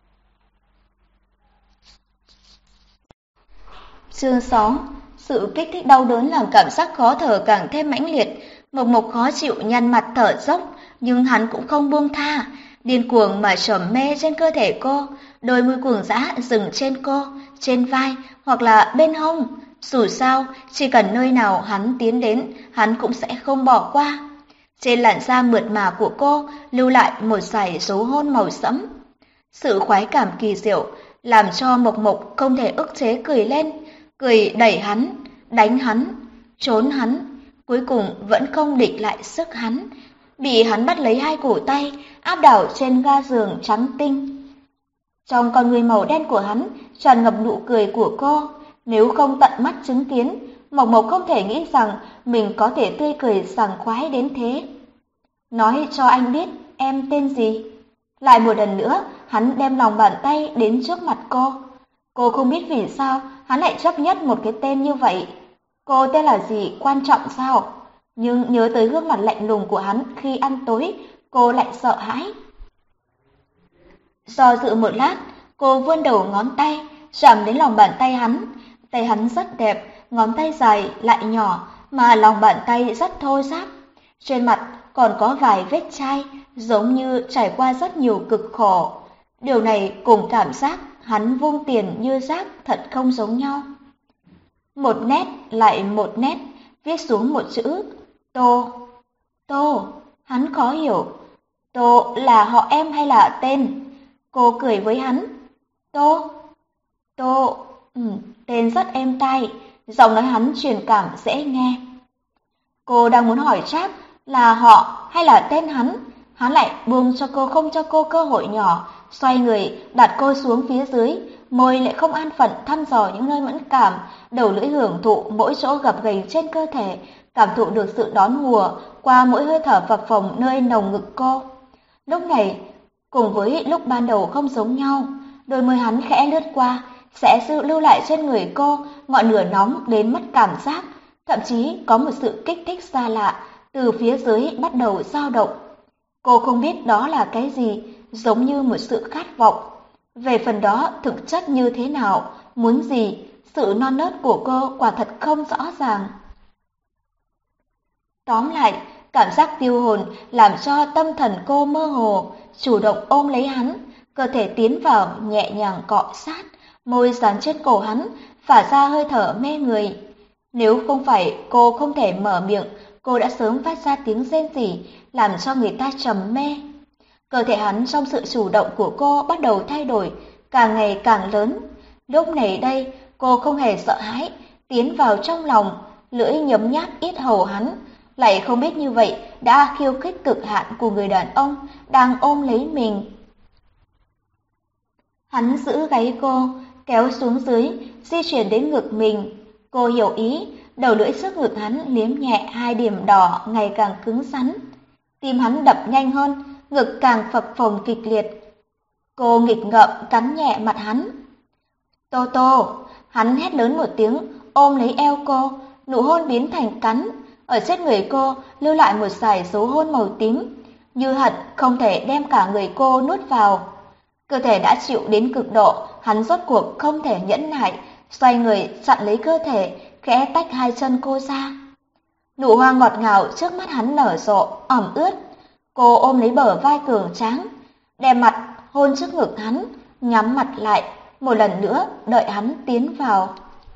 Chương sáu. Sự kích thích đau đớn làm cảm giác khó thở càng thêm mãnh liệt. Mộc Mộc khó chịu nhăn mặt thở dốc, nhưng hắn cũng không buông tha, điên cuồng mà trầm mê trên cơ thể cô, đôi môi cuồng dã dừng trên cô, trên vai hoặc là bên hông. Dù sao, chỉ cần nơi nào hắn tiến đến, hắn cũng sẽ không bỏ qua. Trên làn da mượt mà của cô lưu lại một dải dấu hôn màu sẫm. Sự khoái cảm kỳ diệu làm cho Mộc Mộc không thể ức chế cười lên, cười đẩy hắn, đánh hắn, trốn hắn, cuối cùng vẫn không địch lại sức hắn, bị hắn bắt lấy hai cổ tay, áp đảo trên ga giường trắng tinh. Trong con người màu đen của hắn tràn ngập nụ cười của cô, nếu không tận mắt chứng kiến, Mộc Mộc không thể nghĩ rằng mình có thể tươi cười sảng khoái đến thế. Nói cho anh biết em tên gì? Lại một lần nữa, hắn đem lòng bàn tay đến trước mặt cô. Cô không biết vì sao hắn lại chấp nhất một cái tên như vậy. Cô tên là gì quan trọng sao? Nhưng nhớ tới gương mặt lạnh lùng của hắn khi ăn tối, cô lại sợ hãi. Do dự một lát, cô vươn đầu ngón tay, chạm đến lòng bàn tay hắn. Tay hắn rất đẹp, ngón tay dài lại nhỏ, mà lòng bàn tay rất thô ráp. Trên mặt còn có vài vết chai, giống như trải qua rất nhiều cực khổ. Điều này cùng cảm giác hắn vung tiền như rác thật không giống nhau. Một nét lại một nét, viết xuống một chữ, Tô. Tô, hắn khó hiểu. Tô là họ em hay là tên? Cô cười với hắn. Tô. Tô, ừ, tên rất êm tai, giọng nói hắn truyền cảm dễ nghe. Cô đang muốn hỏi chắc là họ hay là tên hắn, hắn lại buông cho cô, không cho cô cơ hội nhỏ, xoay người đặt cô xuống phía dưới, môi lại không an phận thăm dò những nơi mẫn cảm, đầu lưỡi hưởng thụ mỗi chỗ gập ghềnh trên cơ thể, cảm thụ được sự đón hùa qua mỗi hơi thở phập phồng nơi lồng ngực cô. Lúc này, cùng với lúc ban đầu không giống nhau, đôi môi hắn khẽ lướt qua, sẽ sự lưu lại trên người cô ngọn lửa nóng đến mất cảm giác, thậm chí có một sự kích thích xa lạ từ phía dưới bắt đầu dao động. Cô không biết đó là cái gì, giống như một sự khát vọng. Về phần đó thực chất như thế nào, muốn gì, sự non nớt của cô quả thật không rõ ràng. Tóm lại, cảm giác tiêu hồn làm cho tâm thần cô mơ hồ, chủ động ôm lấy hắn, cơ thể tiến vào nhẹ nhàng cọ sát, môi dán trên cổ hắn, phả ra hơi thở mê người. Nếu không phải cô không thể mở miệng, cô đã sớm phát ra tiếng rên rỉ, làm cho người ta trầm mê. Cơ thể hắn trong sự chủ động của cô bắt đầu thay đổi, càng ngày càng lớn. Lúc này đây, cô không hề sợ hãi, tiến vào trong lòng, lưỡi nhấm nháp yết hầu hắn, lại không biết như vậy đã khiêu khích cực hạn của người đàn ông đang ôm lấy mình. Hắn giữ gáy cô, kéo xuống dưới, di chuyển đến ngực mình. Cô hiểu ý, đầu lưỡi trước ngực hắn liếm nhẹ hai điểm đỏ ngày càng cứng rắn. Tim hắn đập nhanh hơn, ngực càng phập phồng kịch liệt. Cô nghịch ngợm cắn nhẹ mặt hắn. Tô Tô, hắn hét lớn một tiếng, ôm lấy eo cô, nụ hôn biến thành cắn, ở trên người cô lưu lại một dải dấu hôn màu tím, như hận không thể đem cả người cô nuốt vào. Cơ thể đã chịu đến cực độ, hắn rốt cuộc không thể nhẫn nại, xoay người chặn lấy cơ thể, khẽ tách hai chân cô ra. Nụ hoa ngọt ngào trước mắt hắn nở rộ, ẩm ướt. Cô ôm lấy bờ vai cường tráng, đè mặt hôn trước ngực hắn, nhắm mặt lại, một lần nữa đợi hắn tiến vào.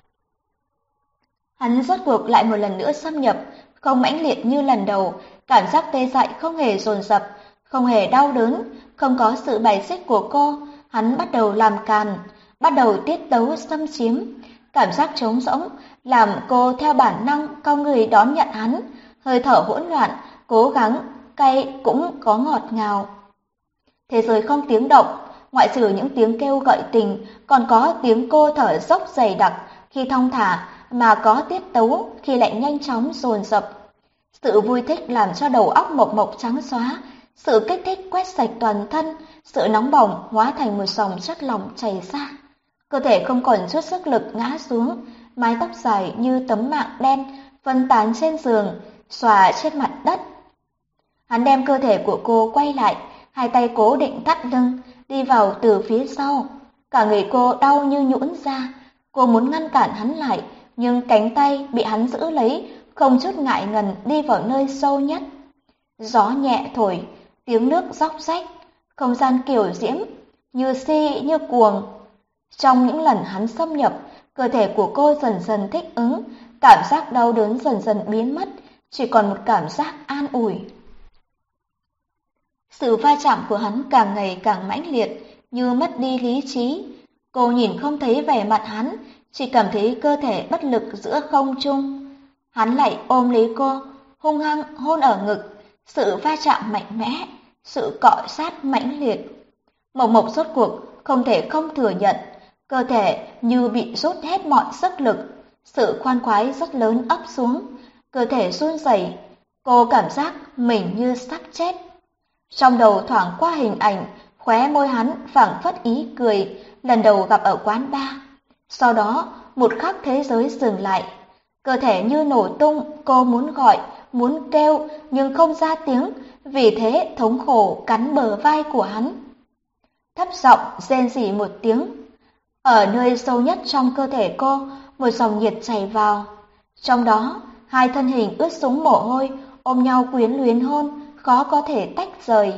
Hắn rốt cuộc lại một lần nữa xâm nhập, không mãnh liệt như lần đầu, cảm giác tê dại không hề dồn dập, không hề đau đớn, không có sự bài xích của cô, hắn bắt đầu làm càn, bắt đầu tiết tấu xâm chiếm, cảm giác trống rỗng làm cô theo bản năng cong người đón nhận hắn, hơi thở hỗn loạn, cố gắng, cay cũng có ngọt ngào. Thế giới không tiếng động, ngoại trừ những tiếng kêu gợi tình, còn có tiếng cô thở dốc dày đặc khi thong thả mà có tiết tấu khi lại nhanh chóng dồn dập. Sự vui thích làm cho đầu óc mộc mộc trắng xóa, sự kích thích quét sạch toàn thân, sự nóng bỏng hóa thành một dòng chất lỏng chảy ra. Cơ thể không còn chút sức lực ngã xuống, mái tóc dài như tấm mạng đen phân tán trên giường, xòa trên mặt đất. Hắn đem cơ thể của cô quay lại, hai tay cố định thắt lưng, đi vào từ phía sau. Cả người cô đau như nhũn ra, cô muốn ngăn cản hắn lại, nhưng cánh tay bị hắn giữ lấy, không chút ngại ngần đi vào nơi sâu nhất. Gió nhẹ thổi, tiếng nước róc rách, không gian kiều diễm, như si như cuồng. Trong những lần hắn xâm nhập, cơ thể của cô dần dần thích ứng, cảm giác đau đớn dần dần biến mất, chỉ còn một cảm giác an ủi. Sự va chạm của hắn càng ngày càng mãnh liệt, như mất đi lý trí. Cô nhìn không thấy vẻ mặt hắn, chỉ cảm thấy cơ thể bất lực giữa không trung. Hắn lại ôm lấy cô, hung hăng hôn ở ngực, sự va chạm mạnh mẽ, sự cọ sát mãnh liệt. Mộc Mộc rốt cuộc không thể không thừa nhận, cơ thể như bị rút hết mọi sức lực, sự khoan khoái rất lớn ấp xuống, cơ thể run rẩy, cô cảm giác mình như sắp chết. Trong đầu thoảng qua hình ảnh, khóe môi hắn phảng phất ý cười, lần đầu gặp ở quán bar. Sau đó, một khắc thế giới dừng lại. Cơ thể như nổ tung, cô muốn gọi, muốn kêu, nhưng không ra tiếng, vì thế thống khổ cắn bờ vai của hắn. Thấp giọng rên rỉ một tiếng. Ở nơi sâu nhất trong cơ thể cô, một dòng nhiệt chảy vào. Trong đó, hai thân hình ướt sũng mồ hôi, ôm nhau quyến luyến hôn, khó có thể tách rời.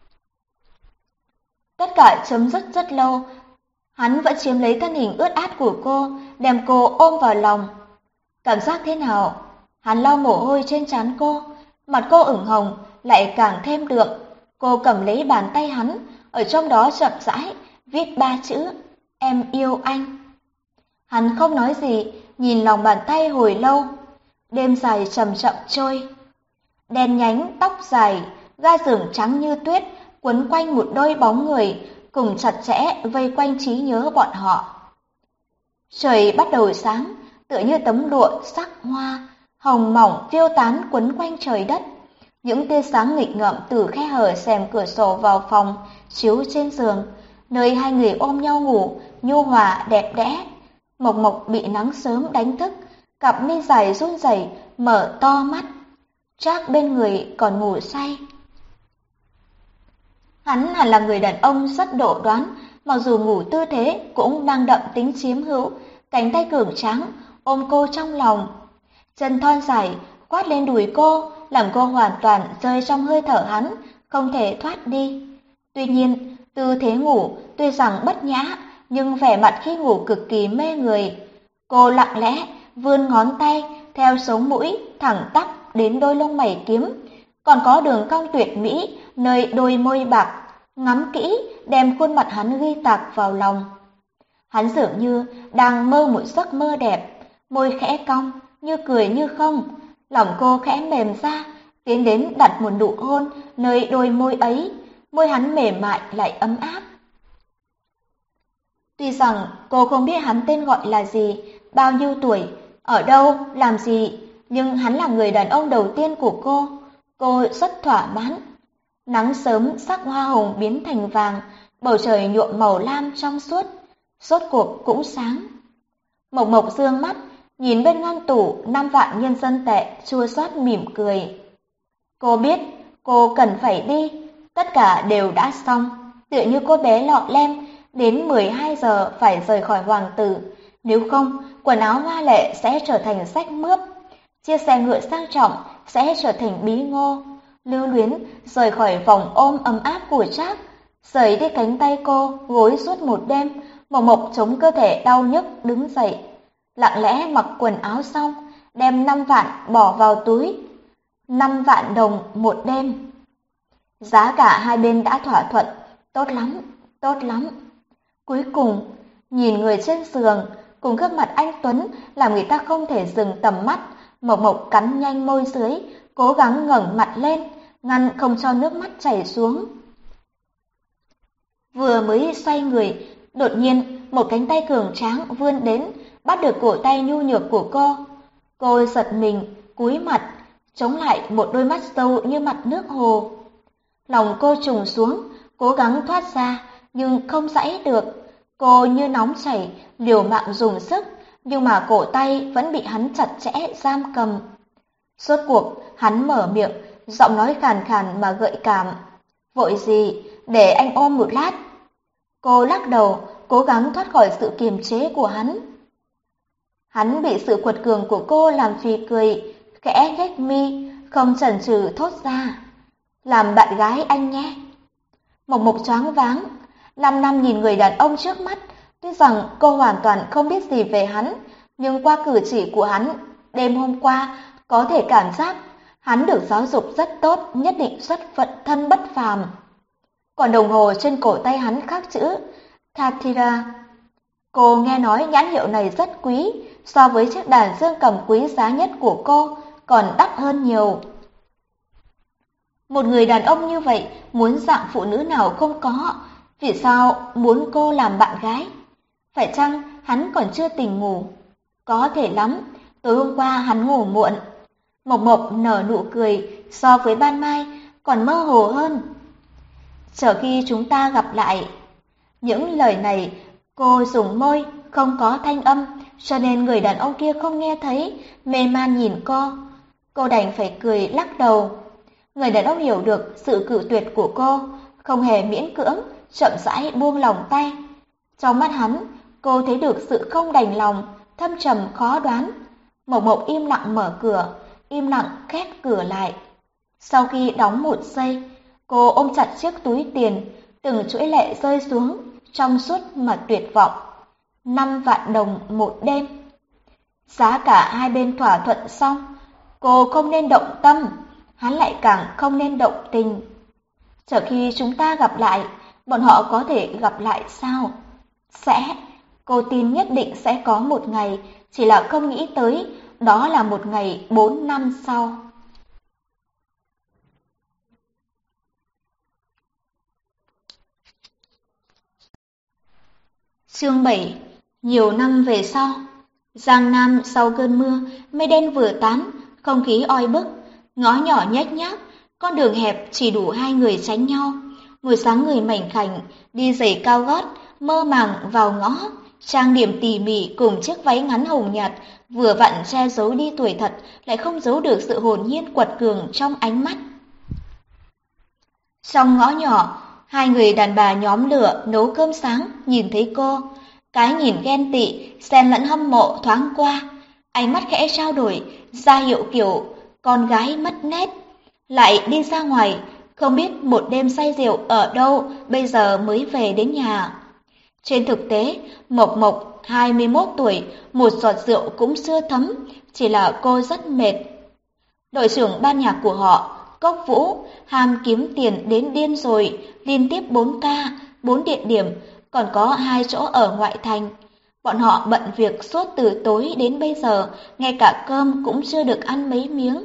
Tất cả chấm dứt rất lâu, hắn vẫn chiếm lấy thân hình ướt át của cô, đem cô ôm vào lòng. Cảm giác thế nào? Hắn lau mồ hôi trên trán cô, mặt cô ửng hồng, lại càng thêm đượm. Cô cầm lấy bàn tay hắn, ở trong đó chậm rãi, viết ba chữ, em yêu anh. Hắn không nói gì, nhìn lòng bàn tay hồi lâu. Đêm dài chậm chậm trôi. Đen nhánh, tóc dài, ga giường trắng như tuyết, quấn quanh một đôi bóng người, cùng chặt chẽ vây quanh trí nhớ bọn họ. Trời bắt đầu sáng, tựa như tấm lụa sắc hoa, hồng mỏng phiêu tán quấn quanh trời đất. Những tia sáng nghịch ngợm từ khe hở rèm cửa sổ vào phòng, chiếu trên giường, nơi hai người ôm nhau ngủ, nhu hòa đẹp đẽ. Mộc Mộc bị nắng sớm đánh thức, cặp mi dài run rẩy, mở to mắt. Trác bên người còn ngủ say. Hắn hẳn là người đàn ông rất độ đoán, mặc dù ngủ tư thế cũng mang đậm tính chiếm hữu, cánh tay cường tráng ôm cô trong lòng. Chân thon dài quát lên đùi cô, làm cô hoàn toàn rơi trong hơi thở hắn, không thể thoát đi. Tuy nhiên, tư thế ngủ tuy rằng bất nhã, nhưng vẻ mặt khi ngủ cực kỳ mê người. Cô lặng lẽ vươn ngón tay theo sống mũi thẳng tắp đến đôi lông mày kiếm, còn có đường cong tuyệt mỹ nơi đôi môi bạc, ngắm kỹ đem khuôn mặt hắn ghi tạc vào lòng. Hắn dường như đang mơ một giấc mơ đẹp, môi khẽ cong, như cười như không. Lòng cô khẽ mềm ra, tiến đến đặt một nụ hôn nơi đôi môi ấy, môi hắn mềm mại lại ấm áp. Tuy rằng cô không biết hắn tên gọi là gì, bao nhiêu tuổi, ở đâu, làm gì, nhưng hắn là người đàn ông đầu tiên của cô. Cô rất thỏa mãn. Nắng sớm sắc hoa hồng biến thành vàng, bầu trời nhuộm màu lam trong suốt, rốt cuộc cũng sáng. Mộc Mộc dương mắt, nhìn bên ngăn tủ năm vạn nhân dân tệ, chua xót mỉm cười. Cô biết, cô cần phải đi, tất cả đều đã xong, tựa như cô bé lọ lem, đến mười hai giờ phải rời khỏi hoàng tử, nếu không, quần áo hoa lệ sẽ trở thành rách mướp, chiếc xe ngựa sang trọng sẽ trở thành bí ngô. Lưu luyến rời khỏi vòng ôm ấm áp của Trác, rời đi cánh tay cô, gối suốt một đêm. Mộc Mộc chống cơ thể đau nhức đứng dậy, lặng lẽ mặc quần áo xong, đem năm vạn bỏ vào túi. Năm vạn đồng một đêm. Giá cả hai bên đã thỏa thuận, tốt lắm, tốt lắm. Cuối cùng, nhìn người trên giường, cùng gương mặt anh Tuấn làm người ta không thể dừng tầm mắt. Mộc Mộc cắn nhanh môi dưới, cố gắng ngẩng mặt lên, ngăn không cho nước mắt chảy xuống. Vừa mới xoay người, đột nhiên một cánh tay cường tráng vươn đến, bắt được cổ tay nhu nhược của cô. Cô giật mình, cúi mặt, chống lại một đôi mắt sâu như mặt nước hồ. Lòng cô trùng xuống, cố gắng thoát ra, nhưng không giãy được. Cô như nóng chảy, liều mạng dùng sức, nhưng mà cổ tay vẫn bị hắn chặt chẽ giam cầm. Rốt cuộc, hắn mở miệng, giọng nói khàn khàn mà gợi cảm. Vội gì, để anh ôm một lát. Cô lắc đầu, cố gắng thoát khỏi sự kiềm chế của hắn. Hắn bị sự quật cường của cô làm phì cười, khẽ nhếch mi, không chần chừ thốt ra. Làm bạn gái anh nhé. Mộc Mộc choáng váng, năm năm nhìn người đàn ông trước mắt, tuy rằng cô hoàn toàn không biết gì về hắn, nhưng qua cử chỉ của hắn, đêm hôm qua, có thể cảm giác hắn được giáo dục rất tốt, nhất định xuất vận thân bất phàm. Còn đồng hồ trên cổ tay hắn khắc chữ Tatira. Cô nghe nói nhãn hiệu này rất quý, so với chiếc đàn dương cầm quý giá nhất của cô còn đắt hơn nhiều. Một người đàn ông như vậy muốn dạng phụ nữ nào không có, vì sao muốn cô làm bạn gái? Phải chăng hắn còn chưa tỉnh ngủ? Có thể lắm, tối hôm qua hắn ngủ muộn. Mộc Mộc nở nụ cười, so với ban mai còn mơ hồ hơn. Chờ khi chúng ta gặp lại. Những lời này cô dùng môi, không có thanh âm, cho nên người đàn ông kia không nghe thấy, mê man nhìn cô. Cô đành phải cười lắc đầu. Người đàn ông hiểu được sự cự tuyệt của cô, không hề miễn cưỡng, chậm rãi buông lòng tay. Trong mắt hắn, cô thấy được sự không đành lòng, thâm trầm khó đoán. Mộc Mộc im lặng mở cửa, im lặng khép cửa lại. Sau khi đóng một giây, cô ôm chặt chiếc túi tiền, từng chuỗi lệ rơi xuống, trong suốt mà tuyệt vọng. Năm vạn đồng một đêm. Giá cả hai bên thỏa thuận xong, cô không nên động tâm, hắn lại càng không nên động tình. Chờ khi chúng ta gặp lại, bọn họ có thể gặp lại sao? Sẽ, cô tin nhất định sẽ có một ngày, chỉ là không nghĩ tới, đó là một ngày bốn năm sau. Chương bảy. Nhiều năm về sau. Giang Nam sau cơn mưa, mây đen vừa tán, không khí oi bức, ngõ nhỏ nhếch nhác, con đường hẹp chỉ đủ hai người tránh nhau. Một dáng người mảnh khảnh, đi giày cao gót, mơ màng vào ngõ, trang điểm tỉ mỉ cùng chiếc váy ngắn hồng nhạt, vừa vặn che giấu đi tuổi thật, lại không giấu được sự hồn nhiên quật cường trong ánh mắt. Trong ngõ nhỏ, hai người đàn bà nhóm lửa nấu cơm sáng, nhìn thấy cô. Cái nhìn ghen tị, xen lẫn hâm mộ thoáng qua. Ánh mắt khẽ trao đổi, ra hiệu kiểu con gái mất nét. Lại đi ra ngoài, không biết một đêm say rượu ở đâu, bây giờ mới về đến nhà. Trên thực tế, Mộc Mộc hai mươi mốt tuổi, một giọt rượu cũng chưa thấm, chỉ là cô rất mệt. Đội trưởng ban nhạc của họ, Cốc Vũ, ham kiếm tiền đến điên rồi, liên tiếp bốn ca, bốn địa điểm, còn có hai chỗ ở ngoại thành. Bọn họ bận việc suốt từ tối đến bây giờ, ngay cả cơm cũng chưa được ăn mấy miếng.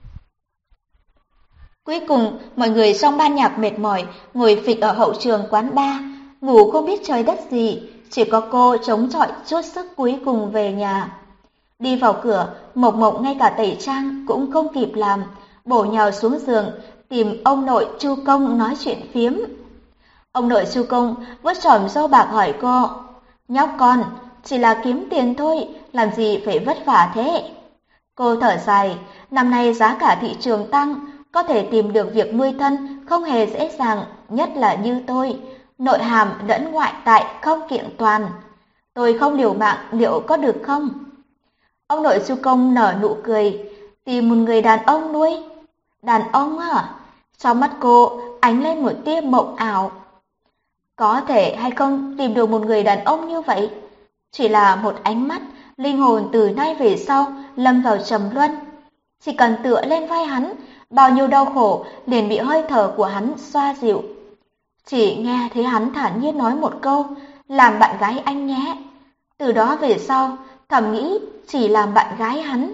Cuối cùng, mọi người trong ban nhạc mệt mỏi, ngồi phịch ở hậu trường quán bar, ngủ không biết trời đất gì, chỉ có cô chống chọi chút sức cuối cùng về nhà. Đi vào cửa, Mộc Mộc ngay cả tẩy trang cũng không kịp làm, bổ nhào xuống giường, tìm ông nội Chu Công nói chuyện phiếm. Ông nội Chu Công vuốt chòm râu bạc hỏi cô, nhóc con, chỉ là kiếm tiền thôi, làm gì phải vất vả thế? Cô thở dài, năm nay giá cả thị trường tăng, có thể tìm được việc nuôi thân không hề dễ dàng, nhất là như tôi, nội hàm lẫn ngoại tại không kiện toàn. Tôi không liều mạng liệu có được không? Ông nội Chu Công nở nụ cười, tìm một người đàn ông nuôi. Đàn ông à? Trong mắt cô ánh lên một tia mộng ảo. Có thể hay không tìm được một người đàn ông như vậy? Chỉ là một ánh mắt, linh hồn từ nay về sau lâm vào trầm luân. Chỉ cần tựa lên vai hắn, bao nhiêu đau khổ liền bị hơi thở của hắn xoa dịu. Chỉ nghe thấy hắn thản nhiên nói một câu, làm bạn gái anh nhé. Từ đó về sau, thầm nghĩ chỉ làm bạn gái hắn.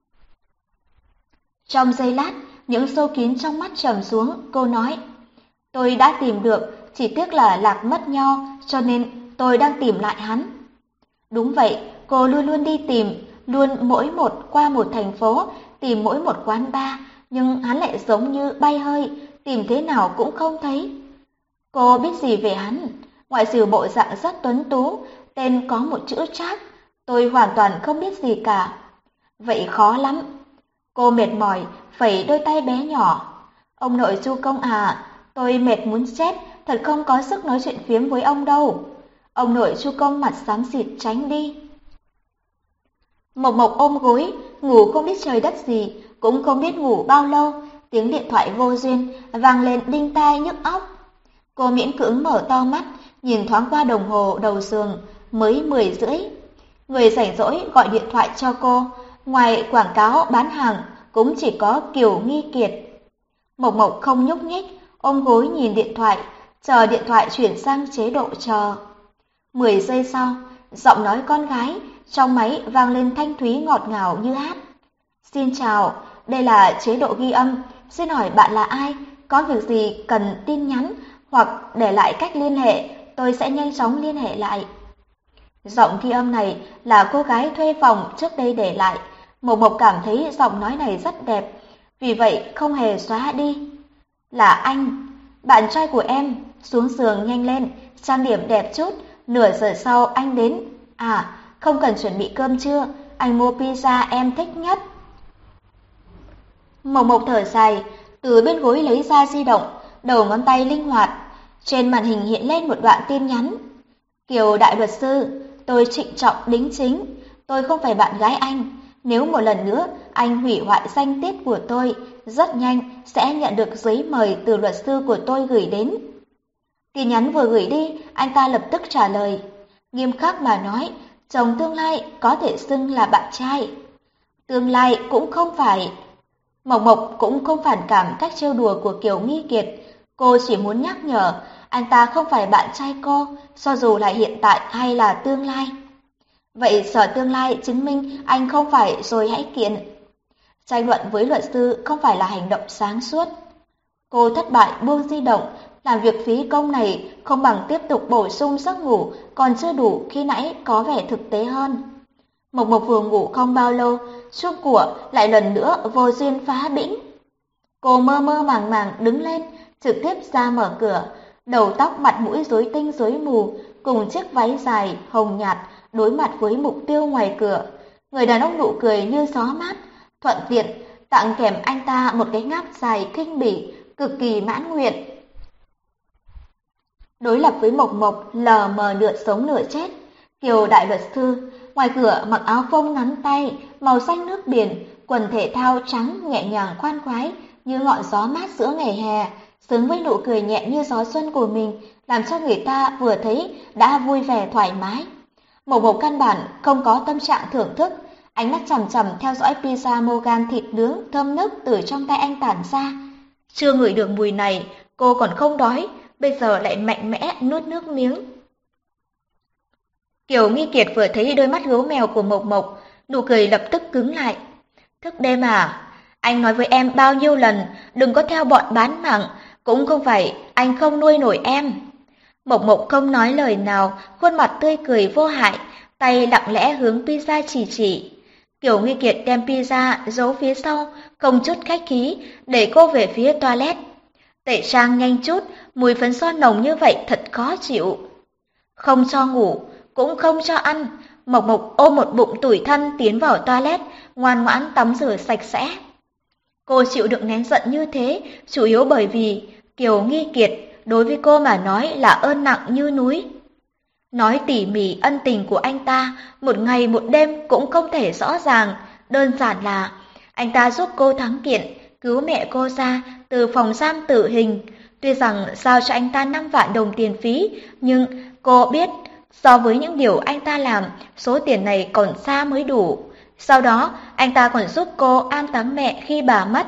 Trong giây lát, những sâu kín trong mắt trầm xuống, cô nói, tôi đã tìm được, chỉ tiếc là lạc mất nhau, cho nên tôi đang tìm lại hắn. Đúng vậy, cô luôn luôn đi tìm, luôn mỗi một qua một thành phố, tìm mỗi một quán bar, nhưng hắn lại giống như bay hơi, tìm thế nào cũng không thấy. Cô biết gì về hắn? Ngoại trừ bộ dạng rất tuấn tú, tên có một chữ Trác, tôi hoàn toàn không biết gì cả. Vậy khó lắm. Cô mệt mỏi, phẩy đôi tay bé nhỏ. Ông nội Chu Công à, tôi mệt muốn chết, thật không có sức nói chuyện phiếm với ông đâu. Ông nội Chu Công mặt xám xịt tránh đi. Mộc Mộc ôm gối, ngủ không biết trời đất gì, cũng không biết ngủ bao lâu, tiếng điện thoại vô duyên vang lên đinh tai nhức óc. Cô miễn cưỡng mở to mắt, nhìn thoáng qua đồng hồ đầu giường, mới mười rưỡi. Người rảnh rỗi gọi điện thoại cho cô, ngoài quảng cáo bán hàng cũng chỉ có Kiều Nghi Kiệt. Mộc Mộc không nhúc nhích, ôm gối nhìn điện thoại, chờ điện thoại chuyển sang chế độ chờ. Mười giây sau, giọng nói con gái trong máy vang lên thanh thúy ngọt ngào như hát. Xin chào, đây là chế độ ghi âm, xin hỏi bạn là ai, có việc gì cần tin nhắn hoặc để lại cách liên hệ, tôi sẽ nhanh chóng liên hệ lại. Giọng ghi âm này là cô gái thuê phòng trước đây để lại. Mộc Mộc cảm thấy giọng nói này rất đẹp, vì vậy không hề xóa đi. Là anh, bạn trai của em, xuống giường nhanh lên, trang điểm đẹp chút, nửa giờ sau anh đến. À, không cần chuẩn bị cơm trưa, anh mua pizza em thích nhất. Mộc Mộc thở dài, từ bên gối lấy ra di động, đầu ngón tay linh hoạt. Trên màn hình hiện lên một đoạn tin nhắn. Kiều đại luật sư, tôi trịnh trọng đính chính, tôi không phải bạn gái anh. Nếu một lần nữa anh hủy hoại danh tiết của tôi, rất nhanh sẽ nhận được giấy mời từ luật sư của tôi gửi đến. Tin nhắn vừa gửi đi, anh ta lập tức trả lời. Nghiêm khắc mà nói, chồng tương lai có thể xưng là bạn trai. Tương lai cũng không phải. Mộc Mộc cũng không phản cảm cách trêu đùa của Kiều Nghi Kiệt. Cô chỉ muốn nhắc nhở, anh ta không phải bạn trai cô, cho dù là hiện tại hay là tương lai. Vậy sợ tương lai chứng minh anh không phải rồi hãy kiện. Tranh luận với luật sư không phải là hành động sáng suốt. Cô thất bại buông di động, làm việc phí công này không bằng tiếp tục bổ sung giấc ngủ còn chưa đủ khi nãy có vẻ thực tế hơn. Mộc Mộc vừa ngủ không bao lâu, chuông của lại lần nữa vô duyên phá bĩnh. Cô mơ mơ màng màng đứng lên, trực tiếp ra mở cửa, đầu tóc mặt mũi rối tinh rối mù, cùng chiếc váy dài hồng nhạt đối mặt với mục tiêu ngoài cửa. Người đàn ông nụ cười như gió mát, thuận tiện tặng kèm anh ta một cái ngáp dài khinh bỉ, cực kỳ mãn nguyện. Đối lập với Mộc Mộc lờ mờ nửa sống nửa chết, Kiều đại luật sư ngoài cửa mặc áo phông ngắn tay màu xanh nước biển, quần thể thao trắng nhẹ nhàng khoan khoái như ngọn gió mát giữa ngày hè, xứng với nụ cười nhẹ như gió xuân của mình, làm cho người ta vừa thấy đã vui vẻ thoải mái. Mộc Mộc căn bản không có tâm trạng thưởng thức, ánh mắt chằm chằm theo dõi pizza Morgan thịt nướng thơm nức từ trong tay anh tản ra. Chưa ngửi được mùi này, cô còn không đói, bây giờ lại mạnh mẽ nuốt nước miếng. Kiều Nghi Kiệt vừa thấy đôi mắt gấu mèo của Mộc Mộc, nụ cười lập tức cứng lại. Thức đêm à? Anh nói với em bao nhiêu lần, đừng có theo bọn bán mạng, cũng không phải anh không nuôi nổi em. Mộc Mộc không nói lời nào, khuôn mặt tươi cười vô hại, tay lặng lẽ hướng pizza chỉ chỉ. Kiều Nghi Kiệt đem pizza giấu phía sau, không chút khách khí, để cô về phía toilet. Tẩy trang nhanh chút, mùi phấn son nồng như vậy thật khó chịu. Không cho ngủ, cũng không cho ăn, Mộc Mộc ôm một bụng tủi thân tiến vào toilet, ngoan ngoãn tắm rửa sạch sẽ. Cô chịu đựng nén giận như thế, chủ yếu bởi vì Kiều Nghi Kiệt đối với cô mà nói là ơn nặng như núi. Nói tỉ mỉ ân tình của anh ta, một ngày một đêm cũng không thể rõ ràng, đơn giản là anh ta giúp cô thắng kiện, cứu mẹ cô ra từ phòng giam tử hình. Tuy rằng giao cho anh ta năm vạn đồng tiền phí, nhưng cô biết so với những điều anh ta làm, số tiền này còn xa mới đủ. Sau đó, anh ta còn giúp cô an táng mẹ khi bà mất.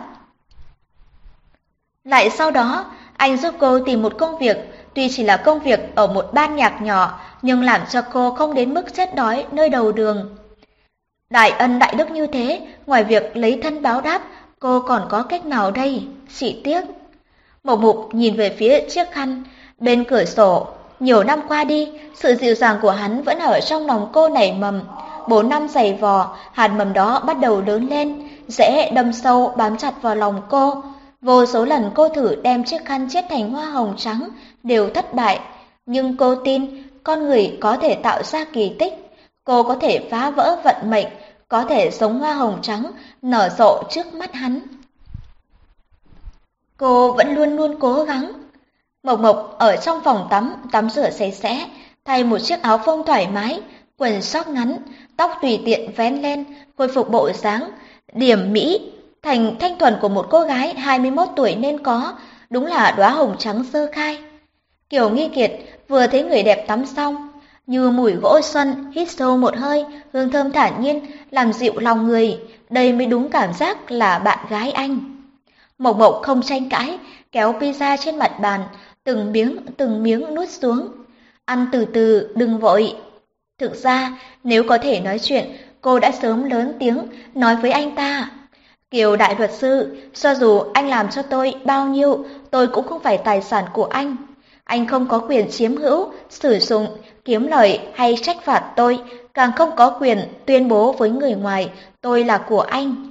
Lại sau đó, anh giúp cô tìm một công việc, tuy chỉ là công việc ở một ban nhạc nhỏ, nhưng làm cho cô không đến mức chết đói nơi đầu đường. Đại ân đại đức như thế, ngoài việc lấy thân báo đáp, cô còn có cách nào đây? Chỉ tiếc. Mộc Mộc nhìn về phía chiếc khăn bên cửa sổ. Nhiều năm qua đi, sự dịu dàng của hắn vẫn ở trong lòng cô nảy mầm. Bốn năm giày vò, hạt mầm đó bắt đầu lớn lên, dễ đâm sâu bám chặt vào lòng cô. Vô số lần cô thử đem chiếc khăn chiết thành hoa hồng trắng đều thất bại, nhưng cô tin con người có thể tạo ra kỳ tích. Cô có thể phá vỡ vận mệnh, có thể sống hoa hồng trắng nở rộ trước mắt hắn. Cô vẫn luôn luôn cố gắng. Mộc Mộc ở trong phòng tắm, tắm rửa sạch sẽ, thay một chiếc áo phông thoải mái, quần sóc ngắn, tóc tùy tiện vén lên, khôi phục bộ dáng điểm mỹ, thành thanh thuần của một cô gái hai mươi mốt tuổi nên có, đúng là đóa hồng trắng sơ khai. Kiều Nghi Kiệt vừa thấy người đẹp tắm xong, như mùi gỗ xuân, hít sâu một hơi, hương thơm thản nhiên, làm dịu lòng người, đây mới đúng cảm giác là bạn gái anh. Mộc Mộc không tranh cãi, kéo pizza trên mặt bàn, từng miếng từng miếng nuốt xuống. Ăn từ từ, đừng vội. Thực ra, nếu có thể nói chuyện, cô đã sớm lớn tiếng nói với anh ta. Kiều đại luật sư, cho dù anh làm cho tôi bao nhiêu, tôi cũng không phải tài sản của anh. Anh không có quyền chiếm hữu, sử dụng, kiếm lời hay trách phạt tôi, càng không có quyền tuyên bố với người ngoài tôi là của anh.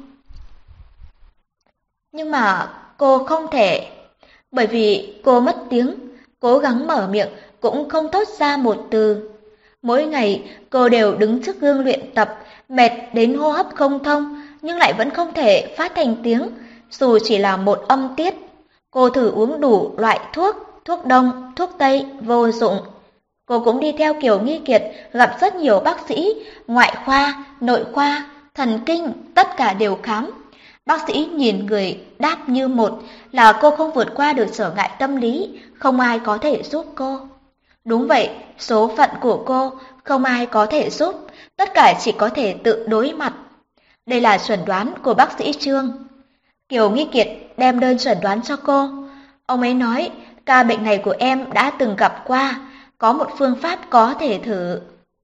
Nhưng mà cô không thể, bởi vì cô mất tiếng, cố gắng mở miệng cũng không thốt ra một từ. Mỗi ngày cô đều đứng trước gương luyện tập, mệt đến hô hấp không thông, nhưng lại vẫn không thể phát thành tiếng, dù chỉ là một âm tiết. Cô thử uống đủ loại thuốc, thuốc đông, thuốc tây, vô dụng. Cô cũng đi theo Kiều Nghi Kiệt, gặp rất nhiều bác sĩ, ngoại khoa, nội khoa, thần kinh, tất cả đều khám. Bác sĩ nhìn người đáp như một là cô không vượt qua được trở ngại tâm lý, không ai có thể giúp cô. Đúng vậy, số phận của cô không ai có thể giúp, tất cả chỉ có thể tự đối mặt. Đây là chuẩn đoán của bác sĩ Trương. Kiều Nghi Kiệt đem đơn chuẩn đoán cho cô. Ông ấy nói, ca bệnh này của em đã từng gặp qua, có một phương pháp có thể thử.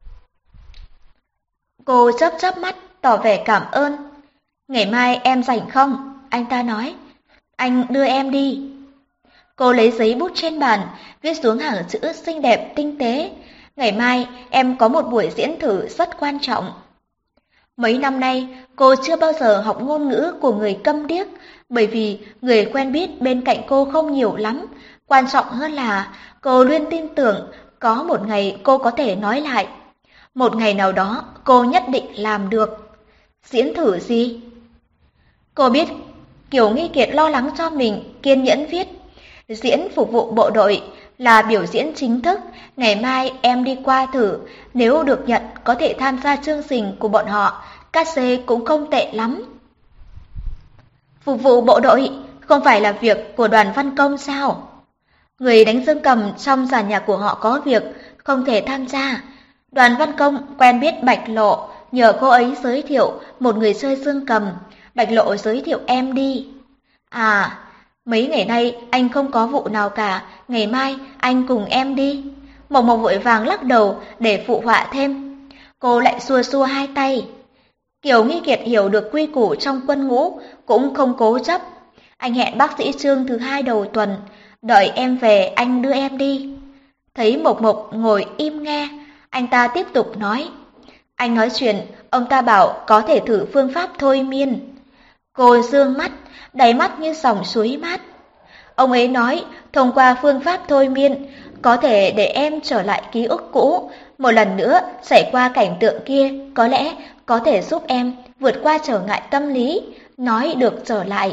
Cô chớp chớp mắt, tỏ vẻ cảm ơn. Ngày mai em rảnh không? Anh ta nói. Anh đưa em đi. Cô lấy giấy bút trên bàn, viết xuống hàng chữ xinh đẹp tinh tế. Ngày mai em có một buổi diễn thử rất quan trọng. Mấy năm nay, cô chưa bao giờ học ngôn ngữ của người câm điếc, bởi vì người quen biết bên cạnh cô không nhiều lắm. Quan trọng hơn là cô luôn tin tưởng có một ngày cô có thể nói lại. Một ngày nào đó cô nhất định làm được. Diễn thử gì? Cô biết Kiều Nghi Kiệt lo lắng cho mình, kiên nhẫn viết. Diễn phục vụ bộ đội là biểu diễn chính thức, ngày mai em đi qua thử, nếu được nhận có thể tham gia chương trình của bọn họ, cát xê cũng không tệ lắm. Phục vụ bộ đội không phải là việc của Đoàn Văn Công sao? Người đánh dương cầm trong dàn nhạc của họ có việc, không thể tham gia. Đoàn Văn Công quen biết Bạch Lộ, nhờ cô ấy giới thiệu một người chơi dương cầm. Bạch Lộ giới thiệu em đi. À, mấy ngày nay anh không có vụ nào cả, ngày mai anh cùng em đi. Mộc Mộc vội vàng lắc đầu để phụ họa thêm. Cô lại xua xua hai tay. Kiều Nghi Kiệt hiểu được quy củ trong quân ngũ, cũng không cố chấp. Anh hẹn bác sĩ Trương thứ hai đầu tuần, đợi em về anh đưa em đi. Thấy Mộc Mộc ngồi im nghe, anh ta tiếp tục nói. Anh nói chuyện, ông ta bảo có thể thử phương pháp thôi miên. Cô dương mắt, đáy mắt như dòng suối mát. Ông ấy nói, thông qua phương pháp thôi miên, có thể để em trở lại ký ức cũ, một lần nữa xảy qua cảnh tượng kia, có lẽ có thể giúp em vượt qua trở ngại tâm lý, nói được trở lại.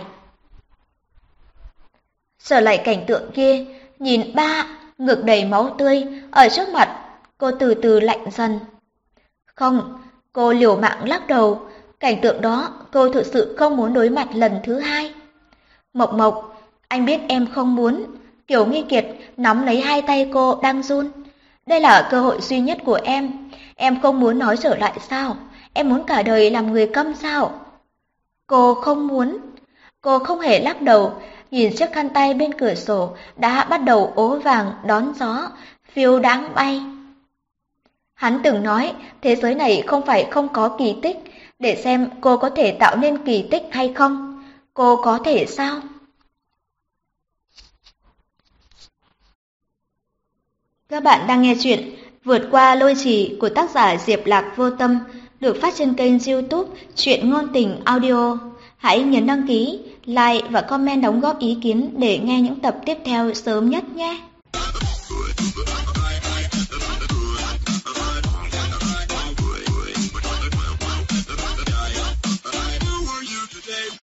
Trở lại cảnh tượng kia, nhìn ba, ngực đầy máu tươi, ở trước mặt, cô từ từ lạnh dần. Không, cô liều mạng lắc đầu, cảnh tượng đó cô thực sự không muốn đối mặt lần thứ hai. Mộc Mộc, anh biết em không muốn. Kiều Nghi Kiệt nắm lấy hai tay cô đang run. Đây là cơ hội duy nhất của em. Em không muốn nói trở lại sao? Em muốn cả đời làm người câm sao? Cô không muốn. Cô không hề lắc đầu, nhìn chiếc khăn tay bên cửa sổ đã bắt đầu ố vàng đón gió, phiêu đáng bay. Hắn từng nói thế giới này không phải không có kỳ tích, để xem cô có thể tạo nên kỳ tích hay không. Cô có thể sao? Các bạn đang nghe chuyện Vượt qua lôi trì của tác giả Diệp Lạc Vô Tâm, được phát trên kênh YouTube Truyện Ngôn Tình Audio. Hãy nhấn đăng ký, like và comment đóng góp ý kiến để nghe những tập tiếp theo sớm nhất nhé!